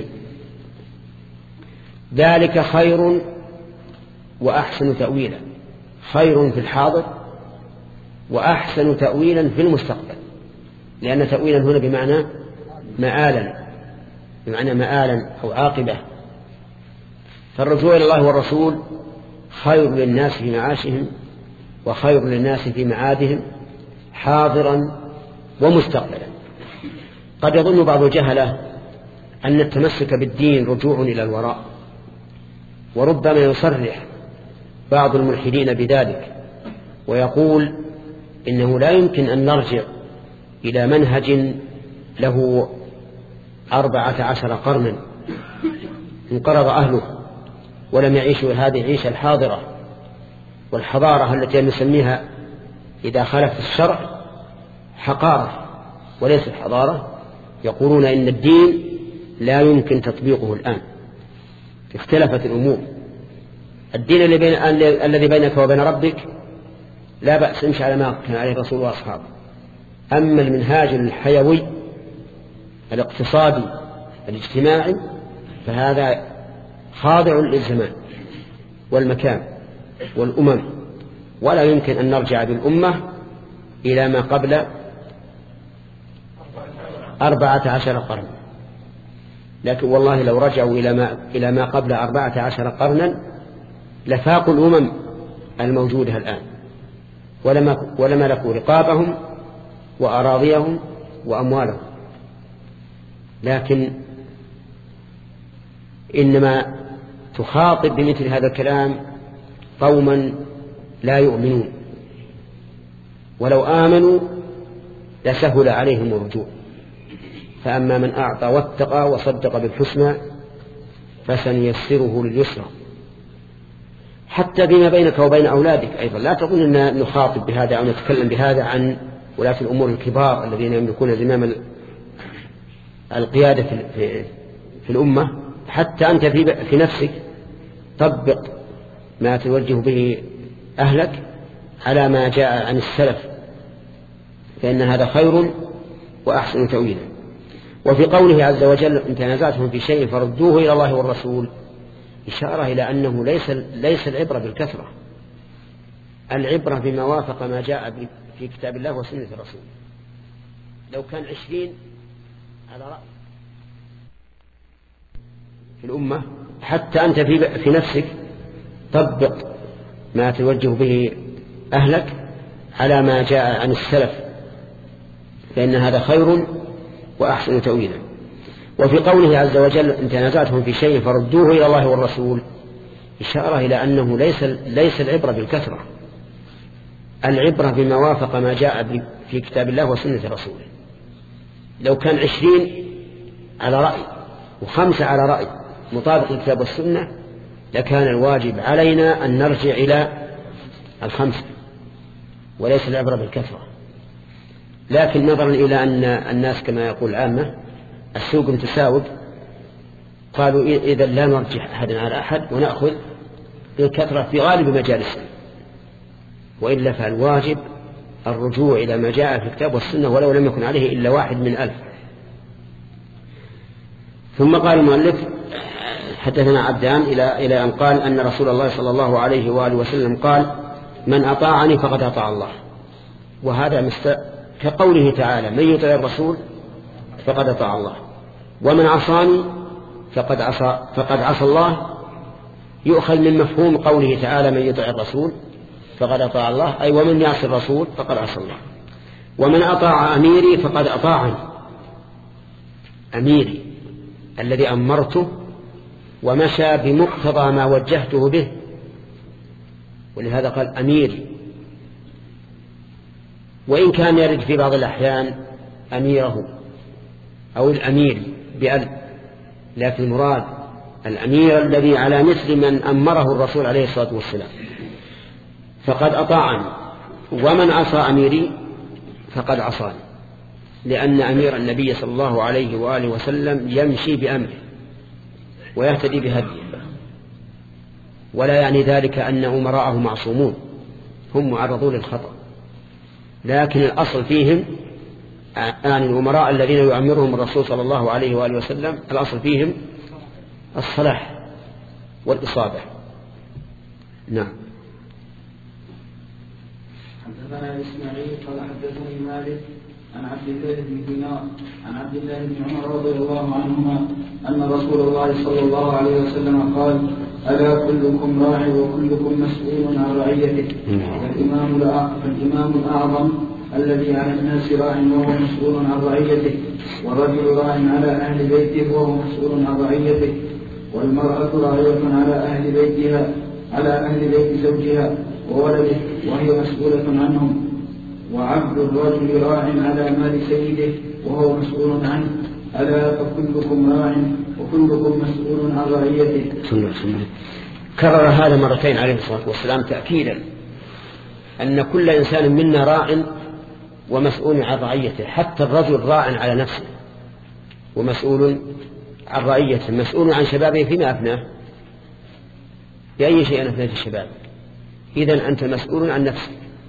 ذلك خير وأحسن تأويلا، خير في الحاضر وأحسن تأويلا في المستقبل، لأن تأويلا هنا بمعنى مآلا، بمعنى مآلا أو عاقبة. فالرجوع إلى الله والرسول خير للناس في معاشهم وخير للناس في معادهم حاضرا ومستقبلا. قد يظن بعض الجهلة أن التمسك بالدين رجوع إلى الوراء، وربما يصرح بعض الملحدين بذلك ويقول إنه لا يمكن أن نرجع إلى منهج له أربعة عشر قرنا انقرض أهله ولم يعيشوا هذه العيشة الحاضرة والحضارة التي نسميها إذا خالف الشرع حقارة وليس حضارة. يقولون إن الدين لا يمكن تطبيقه الآن، اختلفت الأمور. الدين الذي بين الذي بينك وبين ربك لا بأس امشي على ما كان عليه الرسول وأصحابه. أما المنهاج الحيوي الاقتصادي الاجتماعي فهذا خاضع للزمان والمكان والأمم، ولا يمكن أن نرجع بالأمة إلى ما قبل أربعة عشر قرن. لكن والله لو رجعوا إلى ما, إلى ما قبل أربعة عشر قرنا لفاقوا الأمم الموجودة الآن، ولما, ولما لكوا رقابهم وأراضيهم وأموالهم. لكن إنما تخاطب بمثل هذا الكلام قوما لا يؤمنون، ولو آمنوا لسهل عليهم الرجوع. فأما من أعطى واتقى وصدق بالحسنى فسنيسره لليسرى. حتى بما بينك وبين أولادك أيضا لا تقول أن نخاطب بهذا أو نتكلم بهذا عن ولاة الأمور الكبار الذين يملكون زمام القيادة في, في الأمة. حتى أنت في نفسك طبق ما توجه به أهلك على ما جاء عن السلف، فإن هذا خير وأحسن تأويلا. وفي قوله عز وجل إن تنازعتم في شيء فردوه إلى الله والرسول إشارة إلى أنه ليس, ليس العبرة بالكثرة، العبرة بما وافق ما جاء في كتاب الله وسنة الرسول. لو كان عشرين على رأي في الأمة حتى أنت في, في نفسك طبق ما توجه به أهلك على ما جاء عن السلف، فإن هذا خير وأحسن تأويلا. وفي قوله عز وجل إن تنازعتم في شيء فردوه إلى الله والرسول إشارة إلى أنه ليس, ليس العبرة بالكثرة، العبرة بما وافق ما جاء في كتاب الله وسنة رسوله. لو كان عشرين على رأي وخمسة على رأي مطابق الكتاب والسنة لكان الواجب علينا أن نرجع إلى الخمسة وليس العبرة بالكثرة. لكن نظرا إلى أن الناس كما يقول العامة السوق متساوق قالوا إذا لا نرجح أحد على أحد ونأخذ بالكثرة في غالب مجالسنا، وإلا فالواجب الرجوع إلى ما جاء في الكتاب والسنة ولو لم يكن عليه إلا واحد من ألف. ثم قال المؤلف حدثنا عبدان إلى إلى أن قال أن رسول الله صلى الله عليه وآله وسلم قال من أطاعني فقد أطاع الله. وهذا مست... كقوله تعالى من يطع الرسول فقد أطاع الله، ومن عصاني فقد عصى فقد عصى الله. يؤخذ من مفهوم قوله تعالى من يطع الرسول فقد أطاع الله، أي ومن يعصي الرسول فقد عصى الله. ومن أطاع أميري فقد أطاعني، أميري الذي أمرته ومشى بمقتضى ما وجهته به، ولهذا قال أميري. وإن كان يرد في بعض الأحيان أميره أو الأمير بأل، لكن المراد الأمير الذي على مثل من أمره الرسول عليه الصلاة والسلام فقد أطاعني. ومن عصى أميري فقد عصاني، لأن أمير النبي صلى الله عليه وآله وسلم يمشي بأمره ويهتدي بهديه، ولا يعني ذلك أن أمراءه معصومون، هم معرضون للخطأ، لكن الأصل فيهم آن الأمراء الذين يؤمرهم الرسول صلى الله عليه وآله وسلم الأصل فيهم الصلاح والإصابة. نعم. حدثنا إسماعيل قال حدثني مالك عن عبد الله بن دينار عن عبد الله بن عمر رضي الله عنهما أن رسول الله صلى الله عليه وسلم قال ألا كلكم راع وكلكم مسؤول عن رعيته. فالإمام فالإمام الأعظم الذي على الناس راع وهو مسؤول عن رعيته، والرجل راع على أهل بيته وهو مسؤول عن رعيته، والمرأة راعية على أهل بيتها على أهل بيت زوجها وولده وهي مسؤولة عنهم، وعبد الرجل راع على مال سيده وهو مسؤول عنه. ألا فكلكم راع وكلكم مسؤول عن رعيته. كرر هذا مرتين عليه الصلاة والسلام تأكيدا أن كل إنسان منا راع ومسؤول عن رعيته، حتى الرجل راع على نفسه ومسؤول عن رعيته، مسؤول عن شبابه فيما أفناه، بأي شيء أفناه الشباب. إذن أنت مسؤول عن نفسك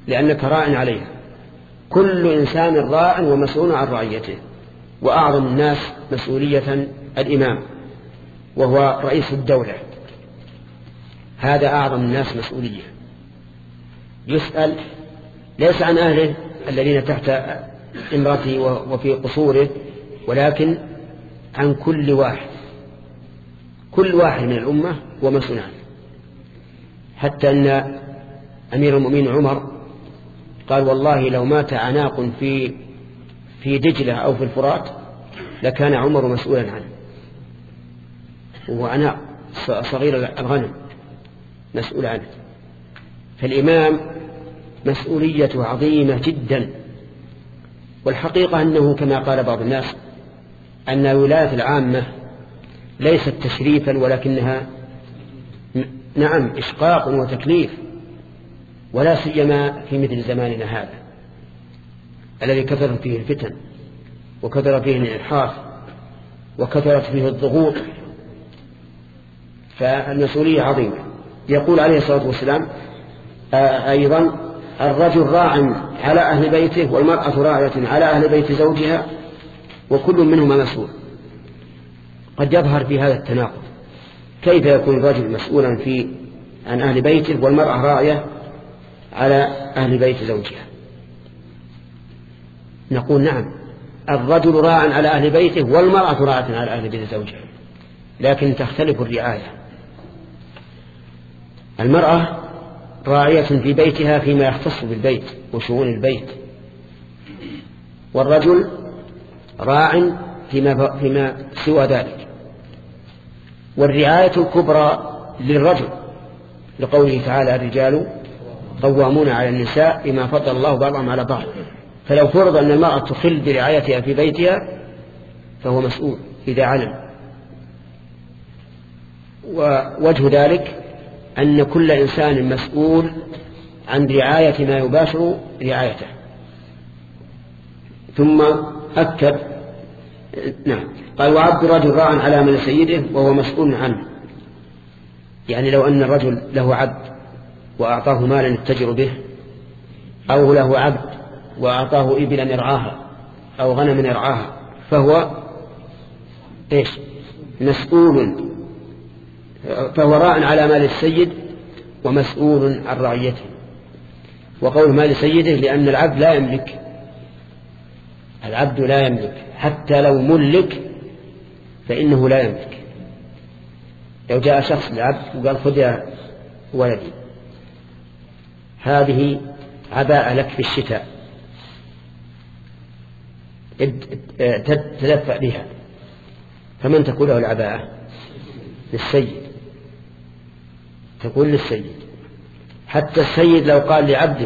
لأنك راع عليها. كل إنسان راع ومسؤول عن رعيته، وأعظم الناس مسؤولية الإمام وهو رئيس الدولة، هذا أعظم الناس مسؤولية، يسأل ليس عن أهله الذين تحت إمرته وفي قصوره، ولكن عن كل واحد، كل واحد من الأمة ومسؤول عنه. حتى أن أمير المؤمنين عمر قال والله لو مات عناق في في دجلة أو في الفرات لكان عمر مسؤولا عنه، وهو عناق صغير الغنم مسؤول عنه. فالإمام مسؤوليته عظيمة جدا. والحقيقة أنه كما قال بعض الناس أن الولاية العامة ليست تشريفا ولكنها نعم إشقاق وتكليف، ولا سيما في مثل زماننا هذا الذي كثرت فيه الفتن وكثر فيه الإلحاف وكثرت فيه الضغوط، فالمسؤولية عظيمة. يقول عليه الصلاة والسلام أيضا الرجل راع على أهل بيته والمرأة راعية على أهل بيت زوجها وكل منهما مسؤول. قد يظهر في هذا التناقض، كيف يكون الرجل مسؤولا في عن أهل بيته والمرأة راعية على أهل بيت زوجها؟ نقول نعم، الرجل راع على أهل بيته والمرأة راعية على أهل بيت زوجها، لكن تختلف الرعاية. المرأة راعية في بيتها فيما يختص بالبيت وشؤون البيت، والرجل راع فيما, فيما سوى ذلك. والرعاية الكبرى للرجل لقوله تعالى الرجال قوامون على النساء بما فضل الله بعضهم على بعض. فلو فرض أن المرأة تخل برعايتها في بيتها فهو مسؤول إذا علم. ووجه ذلك أن كل إنسان مسؤول عن رعاية ما يباشر رعايته. ثم أكد نعم قال وعبد الرجل راع على مال سيده وهو مسؤول عنه. يعني لو أن الرجل له عبد وأعطاه مالا يتجر به، أو له عبد وأعطاه إبلا يرعاها أو غنم يرعاها، فهو إيش مسؤول، فهو راع على مال السيد ومسؤول عن رعيته. وقول مال سيده لأن العبد لا يملك، العبد لا يملك حتى لو ملك فإنه لا يملك. لو جاء شخص لعبد وقال خذ يا ولدي هذه عباءة لك في الشتاء تدفع بها، فمن تقول له العباءة؟ للسيد، تقول للسيد. حتى السيد لو قال لعبده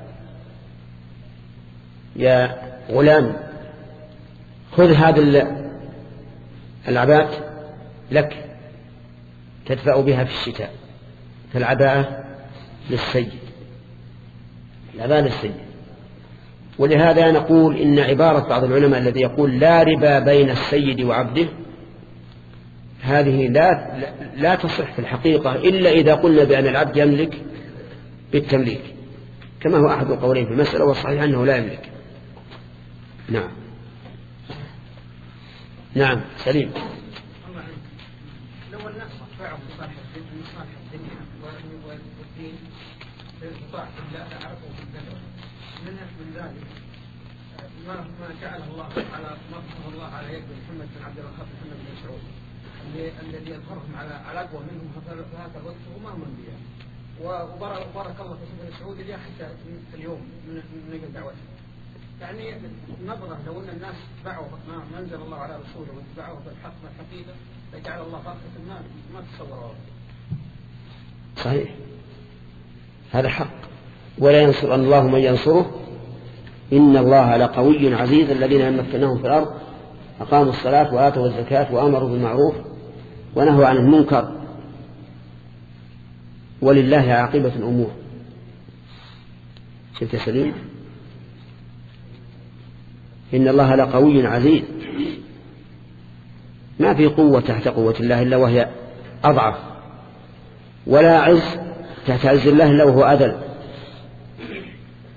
يا غلام خذ هذه العباءة لك تدفع بها في الشتاء، فالعباءة للسيد، العباءة للسيد. ولهذا نقول إن عبارة بعض العلماء الذي يقول لا ربا بين السيد وعبده هذه لا, لا تصح في الحقيقة إلا إذا قلنا بأن العبد يملك بالتمليك، كما هو أحد القولين في المسألة، والصحيح أنه لا يملك. نعم نعم سليم. لو الناس فعلوا مصالح الدنيا والدين بطاعة الله عرفوا في الدنيا من ذلك ما ما جعله الله على ما فتح الله على يد محمد بن عبد الوهاب محمد بن سعود الذي يظهرهم على على أقوى منهم في هذا الوقت وما هم أنبياء. وبارك الله في سيدنا السعودي اللي حتى في اليوم من نجل دعوته. يعني نظرة لو أن الناس اتبعوا ما منزل الله على رسوله واتبعوا بالحق والحقيقة لجعل الله بركة ما ما تصوروا. صحيح، هذا حق. ولا ينصر الله من ينصره إن الله لقوي عزيز. الذين يمكنهم في الأرض أقاموا الصلاة وآتوا الزكاة وأمروا بالمعروف ونهوا عن المنكر ولله عاقبة الأمور. شفت يا سليم؟ إن الله لقوي عزيز، ما في قوة تحت قوة الله إلا وهي أضعف، ولا عز تحت عز الله إلا وهو أذل.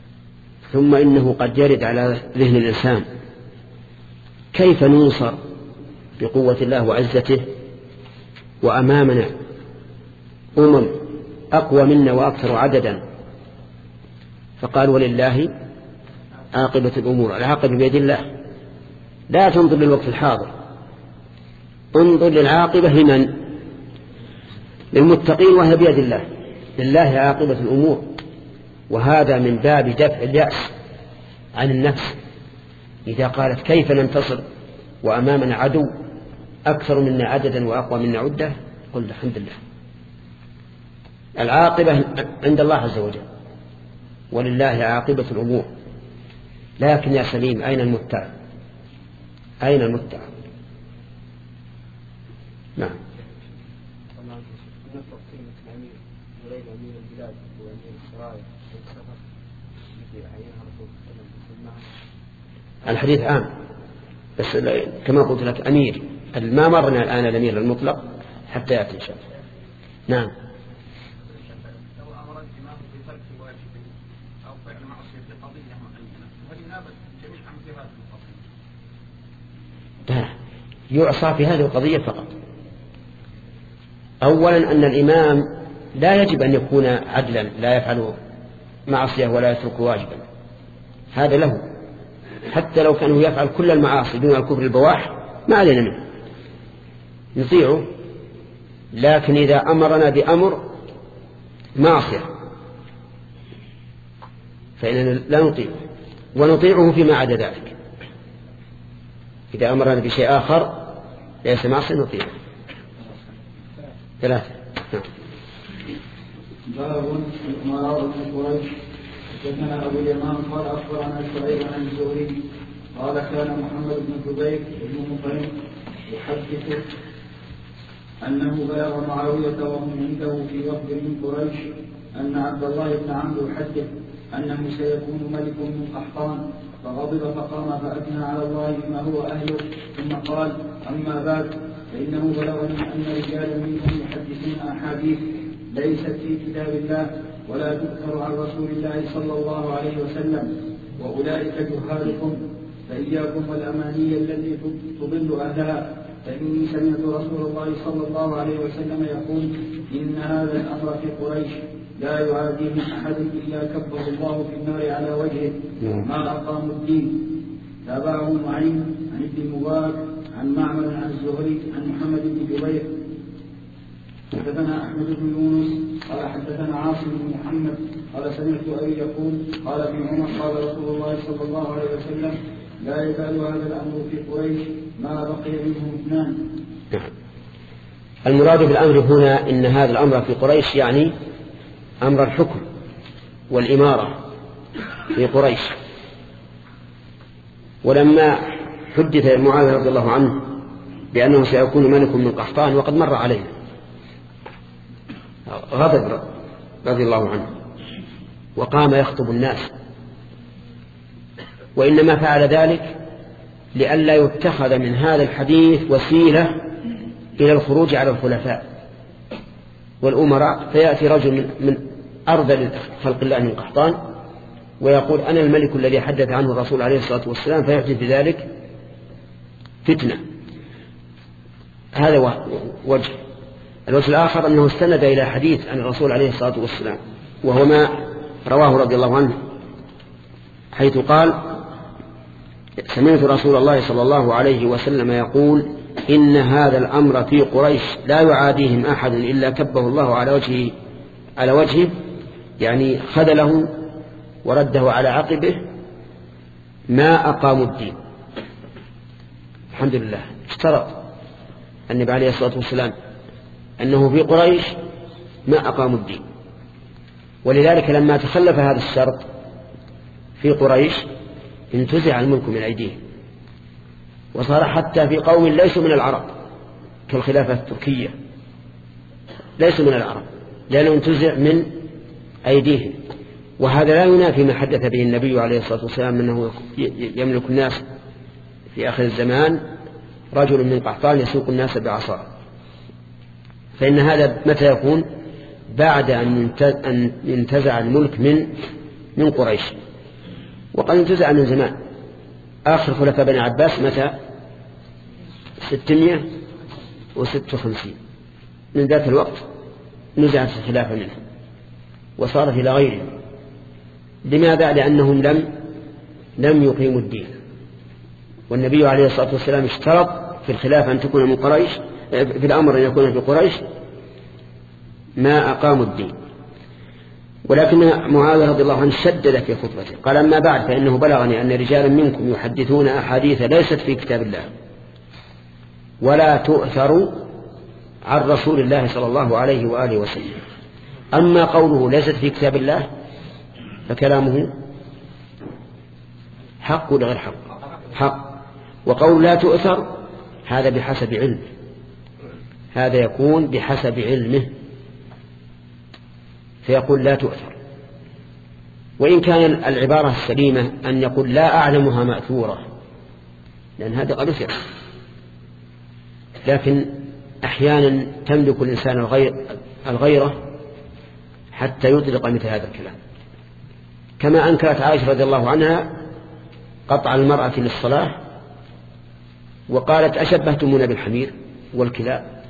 ثم إنه قد يرد على ذهن الإنسان كيف ننصر بقوة الله وعزته وأمامنا أمم أقوى منا وأكثر عددا، فقال ولله عاقبة الأمور. العاقبة بيد الله، لا تنظر للوقت الحاضر، انظر للعاقبة لمن؟ للمتقين، وهي بيد الله. لله عاقبة الأمور، وهذا من باب دفع اليأس عن النفس إذا قالت كيف ننتصر وأمامنا عدو أكثر منا عددا وأقوى منا عدة، قل الحمد لله، العاقبة عند الله عز وجل، ولله عاقبة الأمور. لكن يا سليم أين المتعب؟ أين المتعب؟ نعم. الحديث عام، بس كما قلت لك أمير، ما مرنا الآن الأمير المطلق حتى يأتي إن شاء الله. نعم. لو أمر الإمام بترك واجب أو فعل معصية في قضية معينة ولنابت جميع أمر هذه القضية، يعصى في هذه القضية فقط. أولا أن الإمام لا يجب أن يكون عدلا، لا يفعل معصية ولا يترك واجبا، هذا له، حتى لو كان يفعل كل المعاصي دون الكفر البواح ما علينا منه، نطيعه. لكن إذا أمرنا بأمر معصية فإننا لا نطيعه، ونطيعه فيما عدا ذلك. إذا أمرنا بشيء آخر ليس معصية نطيعه. ثلاثة. باب الأمراء من قريش. حدثنا أبو اليمان قال أخبرنا شعيب عن الزهري قال كان محمد بن جبير بن مطعم يحدث أنه بلغ معاوية وهم عنده في وفد من قريش أن عبد الله بن عمرو يحدث أنه سيكون ملك من قحطان، فغضب فقام فأثنى على الله بما هو أهله، ثم قال: أما بعد، فإنه بلغني أن رجالا منهم يحدثون أحاديث ليست في كتاب الله ولا تذكر عن رسول الله صلى الله عليه وسلم، وأولئك جهالكم، فإياكم والأماني التي تضل أهلها، فإني سمعت رسول الله صلى الله عليه وسلم يقول: إن هذا الأمر في قريش لا يعاديه أحد إلا كبه الله في النار على وجهه ما أقاموا الدين. تابعه معين عن ابن المبارك عن معمر عن الزهري عن محمد بن جبير. حدثنا أحمد بن يونس قال حدثنا عاصم بن محمد قال سمعت أبي يقول قال ابن عمر قال رسول الله صلى الله عليه وسلم: لا يزال هذا الأمر في قريش ما بقي منهم اثنان. المراد بالأمر هنا إن هذا الأمر في قريش يعني أمر الحكم والإمارة في قريش. ولما حدث معاوية رضي الله عنه بأنه سيكون ملك من قحطان وقد مر عليه، غضب رضي الله عنه وقام يخطب الناس، وإنما فعل ذلك لئلا يتخذ من هذا الحديث وسيلة إلى الخروج على الخلفاء والأمراء، فيأتي رجل من أرذل خلق الله من قحطان ويقول: أنا الملك الذي حدث عنه الرسول عليه الصلاة والسلام، فيحدث بذلك فتنة. هذا وجه. الوجه الآخر أنه استند إلى حديث عن الرسول عليه الصلاة والسلام، وهو ما رواه رضي الله عنه حيث قال: سمعت رسول الله صلى الله عليه وسلم يقول: إن هذا الأمر في قريش لا يعاديهم أحد إلا كبه الله على وجهه على وجهه، يعني خذله ورده على عقبه ما أقاموا الدين. الحمد لله، اشترط النبي عليه الصلاة والسلام أنه في قريش ما أقاموا الدين، ولذلك لما تخلف هذا الشرط في قريش انتزع الملك من أيديهم، وصار حتى في قوم ليسوا من العرب كالخلافة التركية ليسوا من العرب لأنه انتزع من أيديهم. وهذا لا ينافي ما حدث به النبي عليه الصلاة والسلام أنه يملك الناس في آخر الزمان رجل من قحطان يسوق الناس بعصاه. فإن هذا متى يكون؟ بعد أن ينتزع الملك من من قريش. وقد انتزع من زمان. آخر خلفاء بني عباس متى؟ ستمائة وستة وخمسين. من ذات الوقت نزعت الخلافة منه وصارت إلى غيره. لماذا؟ لأنهم لم لم يقيموا الدين، والنبي عليه الصلاة والسلام اشترط في الخلافة أن تكون من قريش، في الأمر أن يكون في قريش ما أقاموا الدين. ولكن معاوية رضي الله عنه شدد في خطبته قال: أما بعد فإنه بلغني أن رجالا منكم يحدثون أحاديث ليست في كتاب الله ولا تؤثر عن رسول الله صلى الله عليه وآله وسلم. أما قوله ليست في كتاب الله فكلامه حق ولا غير حق؟ حق. وقول لا تؤثر هذا بحسب علمه، هذا يكون بحسب علمه فيقول لا تؤثر. وإن كان العبارة السليمة أن يقول لا أعلمها مأثورة، لأن هذا قد يفعل، لكن أحيانا تملك الإنسان الغير الغيرة حتى يطلق مثل هذا الكلام، كما أنكرت عائشة رضي الله عنها قطع المرأة للصلاة وقالت: أشبهتمونا بالحمير والكلاب.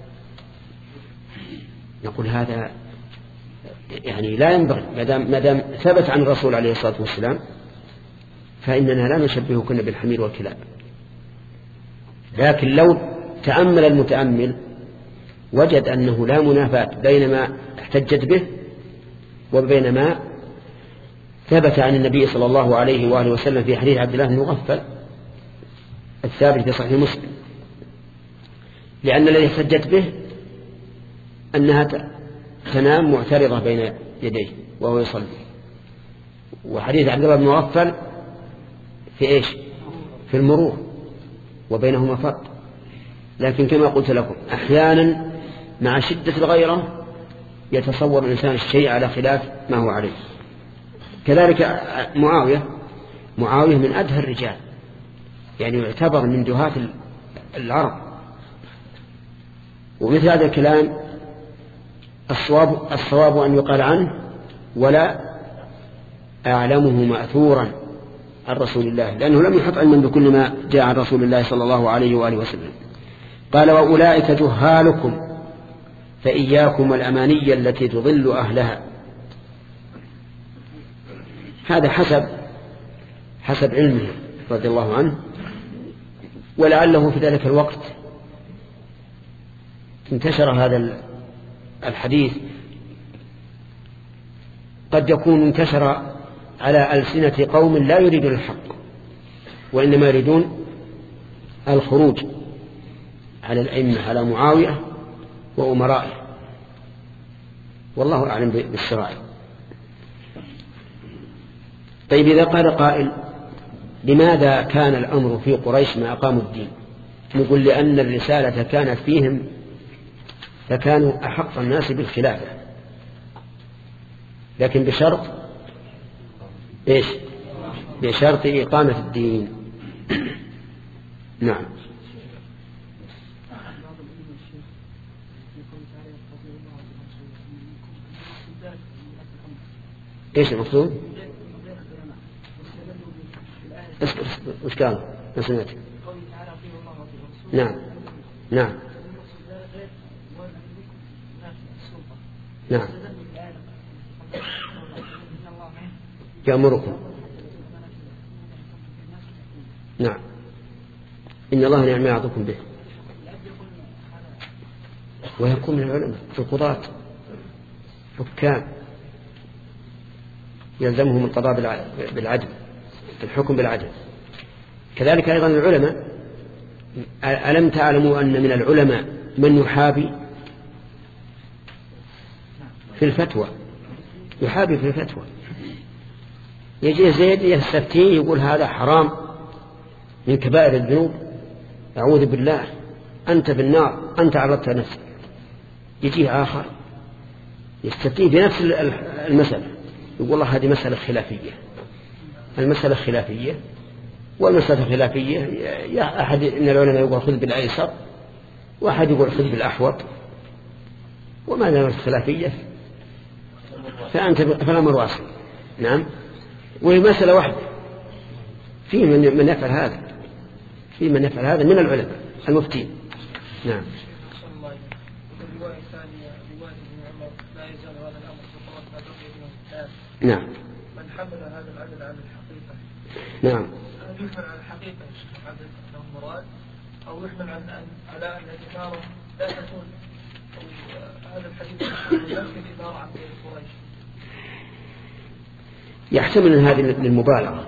نقول هذا يعني لا ينبغي، ما دام ثبت عن الرسول عليه الصلاة والسلام فإننا لا نشبهكن بالحمير والكلاب. لكن لو تأمل المتأمل وجد أنه لا منافاة بين ما احتجت به وبين ما ثبت عن النبي صلى الله عليه وآله وسلم في حديث عبد الله بن مغفل الثابت في صحيح مسلم، لأن الذي احتجت به أنها تنام معترضة بين يديه وهو يصلي، وحديث عبد الله بن مغفل في إيش؟ في المرور، وبينهما فرق. لكن كما قلت لكم أحيانا مع شدة الغيرة يتصور الإنسان الشيء على خلاف ما هو عليه. كذلك معاوية معاوية من أدهى الرجال، يعني يعتبر من دهاة العرب، ومثل هذا الكلام الصواب, الصواب أن يقال عنه ولا أعلمه مأثورا عن رسول الله، لأنه لم يحط علما بكل ما جاء عن رسول الله صلى الله عليه وآله وسلم. قال: وأولئك جهالكم فإياكم والأماني التي تضل أهلها. هذا حسب حسب علمه رضي الله عنه، ولعله في ذلك الوقت انتشر هذا الحديث، قد يكون انتشر على ألسنة قوم لا يريدون الحق وإنما يريدون الخروج على الأئمة، على معاوية وأمرائه، والله أعلم بالسرائر. طيب إذا قال قائل: لماذا كان الأمر في قريش ما أقاموا الدين؟ نقول: لأن الرسالة كانت فيهم فكانوا أحق الناس بالخلافة، لكن بشرط إيش؟ بشرط إقامة الدين. نعم. إيش المقصود؟ وش كان؟ ما سمعت. نعم نعم نعم يأمركم. نعم إن الله نعم يعظكم به. ويكون من العلماء في القضاة حكام يلزمهم القضاء بالعدل، الحكم بالعدل. كذلك أيضا العلماء، ألم تعلموا أن من العلماء من يحابي في الفتوى؟ يحابي في الفتوى، يجي زيد يستفتيه يقول هذا حرام من كبائر الذنوب، أعوذ بالله، أنت بالنار، أنت عرضت نفسك. يجيه آخر يستفتيه بنفس المسألة يقول الله هذه مسألة خلافية، المسألة خلافية، والمسألة الخلافية يا أحد من العلماء يقول خذ بالأيسر، وأحد يقول خذ بالأحوط، وما دام الخلافية فأنت فالأمر واسع. نعم. وهي مسألة واحدة، في من, من يفعل هذا في من يفعل هذا من العلماء المفتين. نعم. نعم. من حمل هذا العدل على الحقيقة. نعم. هل يحمل على الحقيقة عدل أنه مراد أو يحمل على أن الإمارة لا تكون هذا الحديث يمكن الإمارة عن قريش؟ يحتمل أن هذه للمبالغة،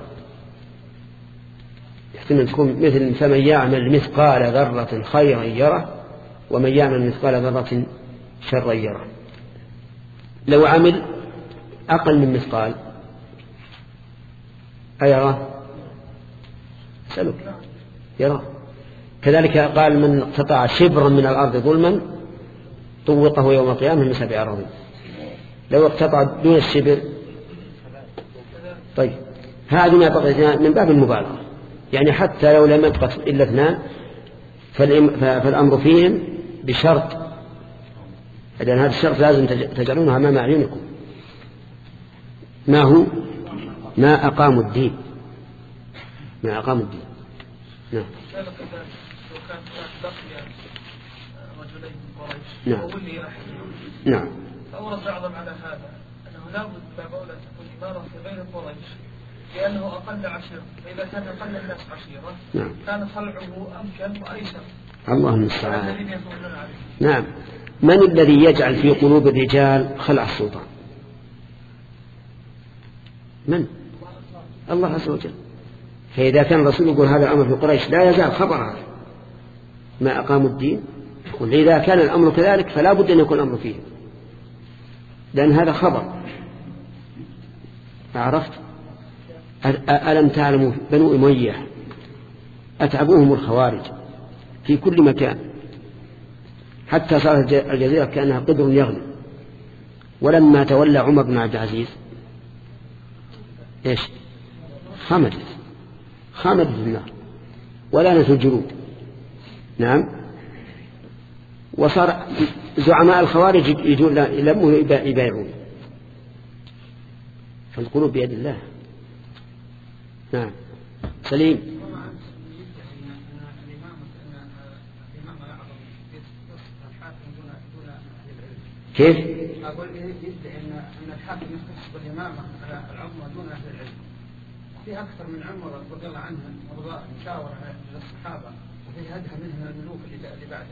يحتمل أن تكون مثل فمن يعمل مثقال ذرة خيرا يره ومن يعمل مثقال ذرة شرا يره. لو عمل أقل من مثقال أيراه؟ سألك يراه. كذلك قال من اقتطع شبرا من الأرض ظلما طوقه يوم القيامة من سبع أراضين. لو اقتطع دون الشبر طيب هذه ما بقي من باب المبالغة، يعني حتى لو لم يبقى إلا اثنان فالأمر فيهم بشرط، لأن هذا الشرط لازم تجعلونه أمام أعينكم. ما هو؟ ما أقاموا الدين، ما أقاموا الدين. نعم. نعم. نعم. فأورد بعضهم على هذا أنه لا بد لا بد أن تكون إمارة في غير قريش لأنه أقل عشيرة، فإذا كان أقل الناس عشيرة نعم. كان خلعه أمكن وأيسر. الله المستعان. نعم. من الذي يجعل في قلوب الرجال خلع السلطان؟ من؟ الله عز وجل. فإذا كان الرسول يقول هذا الأمر في قريش لا يزال خبرها ما أقاموا الدين، وإذا كان الأمر كذلك فلا بد أن يكون الأمر فيه، لأن هذا خبر. عرفت؟ ألم تعلموا بنو أمية أتعبوهم الخوارج في كل مكان حتى صارت الجزيرة كأنها قدر يغلي، ولما تولى عمر بن عبد العزيز إيش؟ خمدت خمدت النار ولانت الجلود. نعم. وصار زعماء الخوارج يجون يلمون يبايعون. فالقلوب بيد الله. نعم. سليم. كيف؟ أقول يدعي أن أن الحاكم يختص بالإمامة على العظمى دون أهل العلم. في أكثر من عمر رضي الله عنه مرضى مشاورة للصحابة وفي هدها منهم الملوك اللي بعده.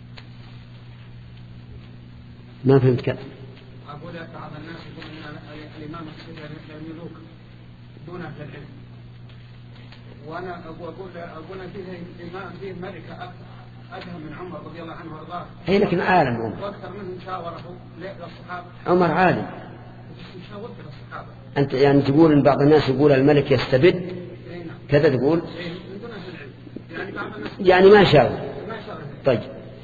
ما فهمت كيف؟ أقول بعض الناس يقول أن الإمامة تصير للملوك دون أهل العلم. وأنا أقول أقول فيه إمام فيه ملكة أكثر أدهم من عمر رضي الله عنه وارضاه. اي لكن عالم عمر. واكثر منه مشاوره للصحابه. عمر عالم. مشاورته للصحابه. انت يعني تقول ان بعض الناس يقول الملك يستبد كذا تقول؟ يعني بعض الناس يعني ما شاور. ما شاور. طيب.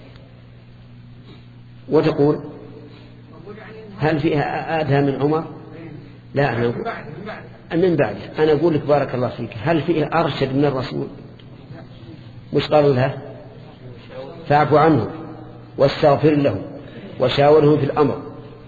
وتقول هل فيها أدهى من عمر؟ لا أنا أقول من بعد. أنا أقول لك بارك الله فيك هل فيه أرشد من الرسول؟ مش قالوا لها فاعف عنه واستغفر له وشاوره في الأمر.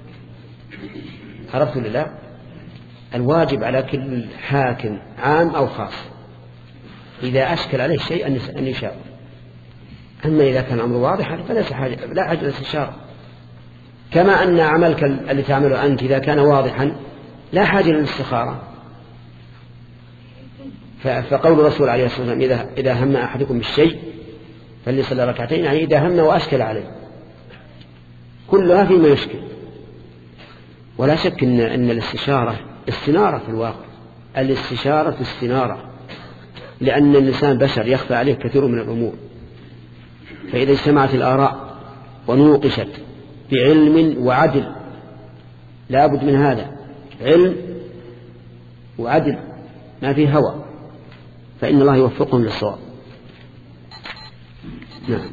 عرفت لله. الواجب على كل حاكم عام أو خاص إذا أشكل عليه شيء أن يشاور. أما إذا كان الأمر واضحا فليس حاجة لا حاجة للاستشارة. كما أن عملك اللي تعمله أنت إذا كان واضحا لا حاجة للاستخارة. فقول الرسول عليه الصلاة والسلام إذا إذا هم أحدكم بالشيء فليصلي ركعتين، يعني إذا هم وأشكل عليه كلها فيما يشكل. ولا شك إن أن الاستشارة استنارة في الواقع. الاستشارة استنارة، لأن الإنسان بشر يخفى عليه كثير من الأمور. فإذا اجتمعت الآراء ونوقشت بعلم وعدل، لا بد من هذا، علم وعدل ما فيه هوى، فإن الله يوفقهم للصواب. نعم.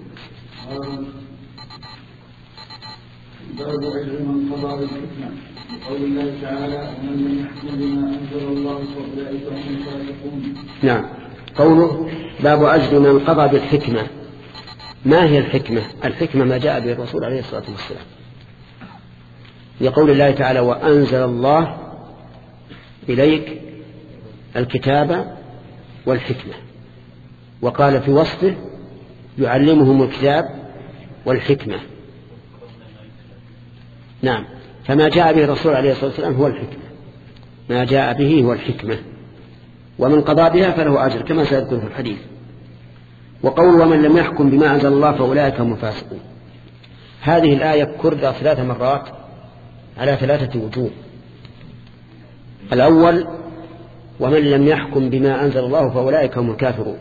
باب علم من قضى بالحكمة قول الله تعالى ومن لم يحكم بما أنزل الله فأولئك هم الفاسقون. نعم. قوله باب عجز من قضى بالحكمة. ما هي الحكمة؟ الحكمة ما جاء به الرسول عليه الصلاة والسلام، لقول الله تعالى وأنزل الله إليك الكتاب والحكمة. وقال في وصفه يعلمهم الكتاب والحكمة. نعم، فما جاء به الرسول عليه الصلاة والسلام هو الحكمة، ما جاء به هو الحكمة، ومن قضى بها فله أجر كما سيذكر في الحديث. وقول ومن لم يحكم بما أنزل الله فأولئك هم الفاسقون، هذه الآية كررت ثلاث مرات على ثلاثة وجوه. الأول ومن لم يحكم بما أنزل الله فأولئك هم الكافرون،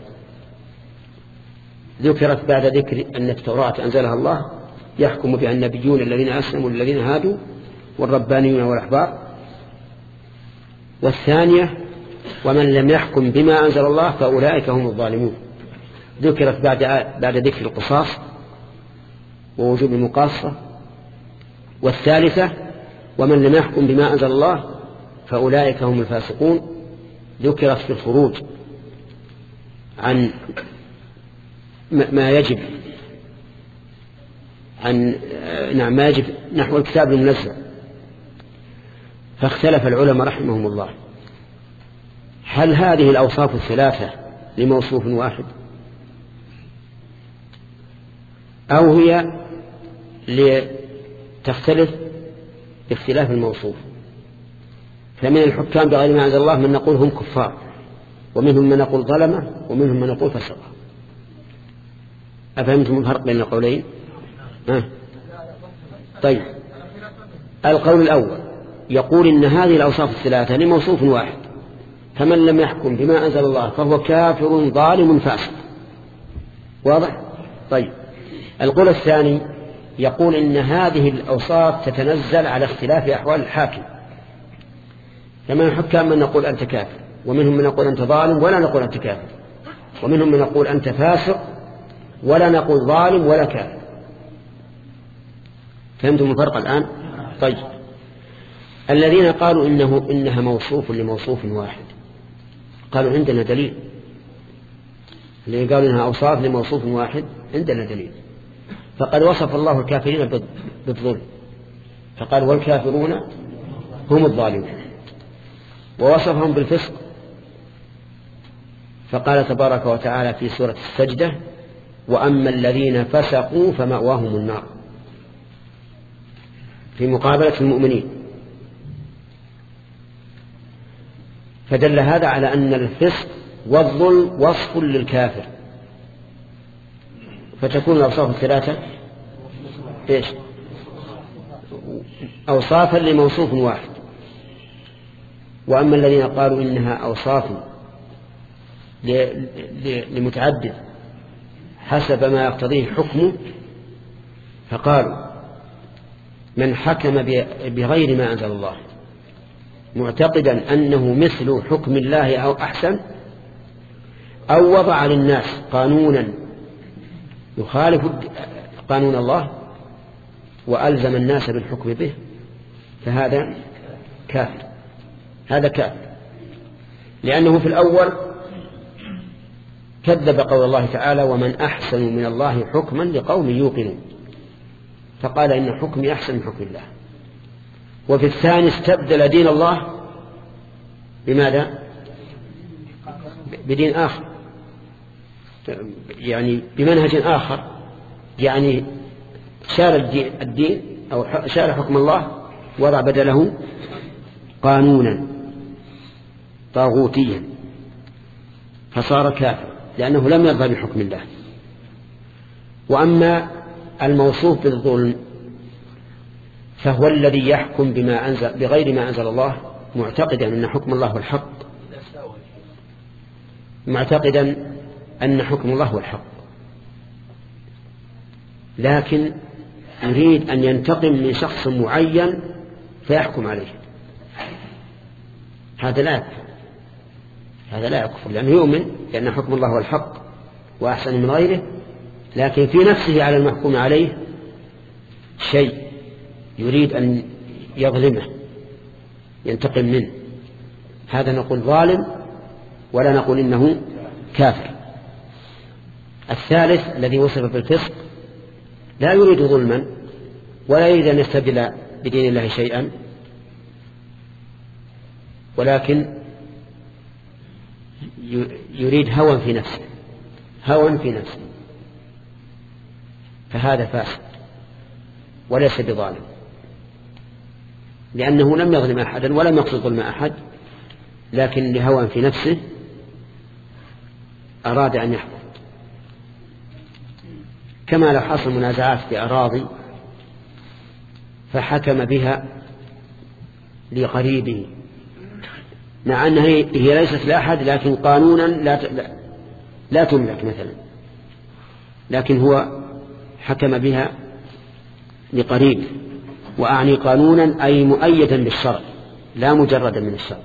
ذكرت بعد ذكر أن التوراة أنزلها الله يحكم بها النبيون الذين أسلموا الذين هادوا والربانيون والأحبار. والثانية ومن لم يحكم بما أنزل الله فأولئك هم الظالمون، ذكرت بعد بعد ذكر القصاص ووجوب المقاصة. والثالثة ومن لم يحكم بما أنزل الله فأولئك هم الفاسقون، ذكرت في الخروج عن ما يجب عن نعم ما يجب نحو الكتاب المنزل. فاختلف العلماء رحمهم الله هل هذه الأوصاف الثلاثة لموصوف واحد أو هي لتختلف باختلاف الموصوف. فمن الحكام بغير ما أنزل الله من نقول هم كفار، ومنهم من نقول ظلمة، ومنهم من نقول فسقة. أفهمتم الفرق بين القولين؟ آه. طيب، القول الأول يقول إن هذه الأوصاف الثلاثة لموصوف واحد، فمن لم يحكم بما أنزل الله فهو كافر ظالم فاسق. واضح؟ طيب، القول الثاني يقول إن هذه الأوصاف تتنزل على اختلاف أحوال الحاكم. فمن الحكام من نقول أنت كافر، ومنهم من نقول أنت ظالم ولا نقول أنت كافر، ومنهم من نقول أنت فاسق ولا نقول ظالم ولا كافر. فهمتم الفرق الآن؟ طيب، الذين قالوا إنه إنها موصوف لموصوف واحد قالوا عندنا دليل. اللي قالوا إنها أوصاف لموصوف واحد عندنا دليل. فقد وصف الله الكافرين بالظلم فقال والكافرون هم الظالمون، ووصفهم بالفسق فقال تبارك وتعالى في سورة السجدة وأما الذين فسقوا فمأواهم النار، في مقابلة المؤمنين. فدل هذا على أن الفسق والظلم وصف للكافر، فتكون الأوصاف الثلاثة إيش؟ أوصافا لموصوف واحد. وأما الذين قالوا إنها أوصاف لمتعدد حسب ما يقتضيه حكمه فقالوا من حكم بغير ما أنزل الله معتقدا أنه مثل حكم الله أو أحسن، أو وضع للناس قانونا يخالف قانون الله وألزم الناس بالحكم به، فهذا كافر. هذا كافر لأنه في الأول كذب قول الله تعالى ومن أحسن من الله حكما لقوم يوقنون، فقال إن حكمي أحسن من حكم الله. وفي الثاني استبدل دين الله بماذا؟ بدين آخر، يعني بمنهج آخر، يعني شال الدين, الدين أو شال حكم الله وضع بدله قانونا طاغوتيا، فصار كافر لأنه لم يرضى بحكم الله. وأما الموصوف بالظلم فهو الذي يحكم بما أنزل بغير ما أنزل الله معتقدا أن حكم الله هو الحق، معتقدا أن حكم الله هو الحق، لكن يريد أن ينتقم من شخص معين فيحكم عليه. هذا لا يكفر، هذا لا يكفر لأنه يؤمن بأن حكم الله هو الحق وأحسن من غيره، لكن في نفسه على المحكوم عليه شيء يريد أن يظلمه ينتقم منه، هذا نقول ظالم ولا نقول إنه كافر. الثالث الذي وصف بالفسق لا يريد ظلما ولا يريد أن يستبدل بدين الله شيئا، ولكن يريد هوى في نفسه هوى في نفسه فهذا فاسد وليس بظالم، لأنه لم يظلم أحدا ولم يقصد ظلم أحد، لكن لهوى في نفسه أراد أن يحكم. كما لو حصل منازعات في أراضي فحكم بها لقريبه، مع أنها هي ليست لأحد لكن قانونا لا لا تملك مثلا، لكن هو حكم بها لقريب، وأعني قانونا أي مؤيدا بالشرع لا مجردا من الشرع،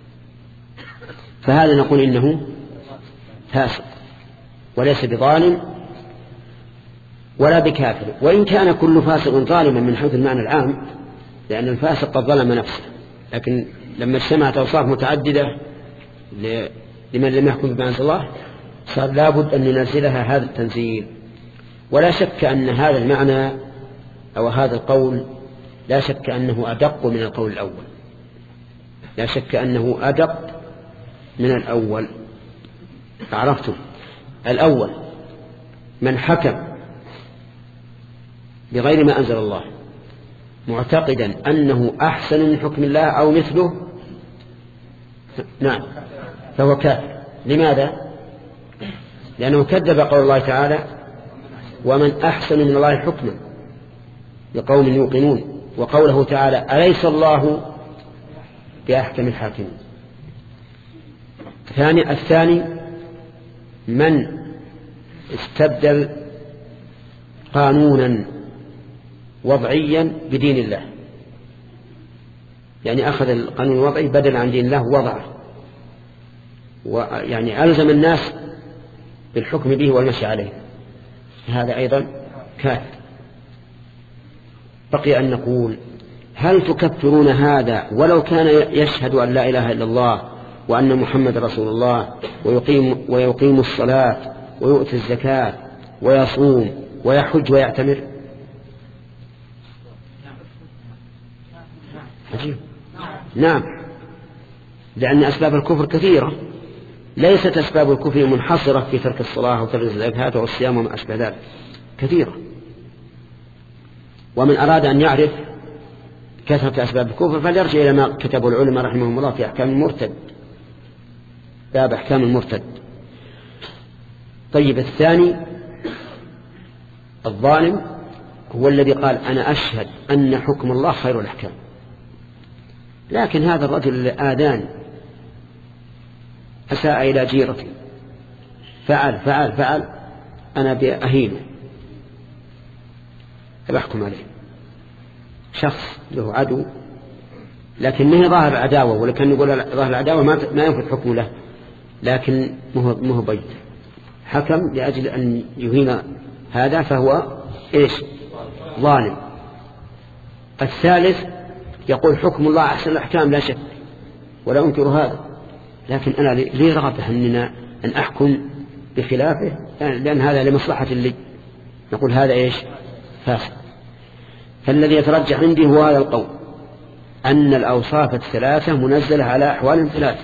فهذا نقول إنه فاسق وليس بظالم ولا بكافر، وإن كان كل فاسق ظالما من حيث المعنى العام، لأن الفاسق قد ظلم نفسه، لكن لما اجتمعت أوصاف متعددة لمن لم يحكم بما أنزل الله صار لابد أن ننزلها هذا التنزيل. ولا شك أن هذا المعنى أو هذا القول لا شك أنه أدق من القول الأول، لا شك أنه أدق من الأول. عرفتم؟ الأول من حكم بغير ما أنزل الله معتقدا أنه أحسن من حكم الله أو مثله، نعم، فهو كافر. لماذا؟ لأنه كذب قول الله تعالى ومن أحسن من الله حكما لقوم يوقنون، وقوله تعالى أليس الله بأحكم الحاكمين. الثاني الثاني من استبدل قانونا وضعيا بدين الله، يعني أخذ القانون الوضعي بدل عن دين الله وضعه، ويعني ألزم الناس بالحكم به والمشي عليه، هذا أيضا كافر. بقي أن نقول هل تكفرون هذا ولو كان يشهد أن لا إله إلا الله وأن محمد رسول الله ويقيم, ويقيم الصلاة ويؤتي الزكاة ويصوم ويحج ويعتمر؟ عجيب. نعم، لأن أسباب الكفر كثيرة، ليست أسباب الكفر منحصرة في ترك الصلاة وترك الزكاة والصيام وما أشبه ذلك، كثيرة. ومن أراد أن يعرف كثرة أسباب الكفر فليرجع إلى ما كتبه العلماء رحمهم الله في أحكام المرتد، باب أحكام المرتد. طيب، الثاني الظالم هو الذي قال أنا أشهد أن حكم الله خير الأحكام، لكن هذا الرجل آذان، أساء إلى جيرتي، فعل فعل فعل أنا بأهينه فبحكم عليه. شخص له عدو لكن ما هي ظاهر العداوة، ولكن نقول ظاهر العداوة ما ينفذ حكمه له، لكن ما هو بيت حكم لأجل أن يهين هذا، فهو إيش؟ ظالم. الثالث يقول حكم الله أحسن الأحكام لا شك ولا أنكر هذا، لكن أنا لي رغبة أننا أن أحكم بخلافه لأن هذا لمصلحة لي، نقول هذا إيش؟ فاسد. فالذي يترجح عندي هو هذا القول أن الأوصاف الثلاثة منزلة على أحوال ثلاثة.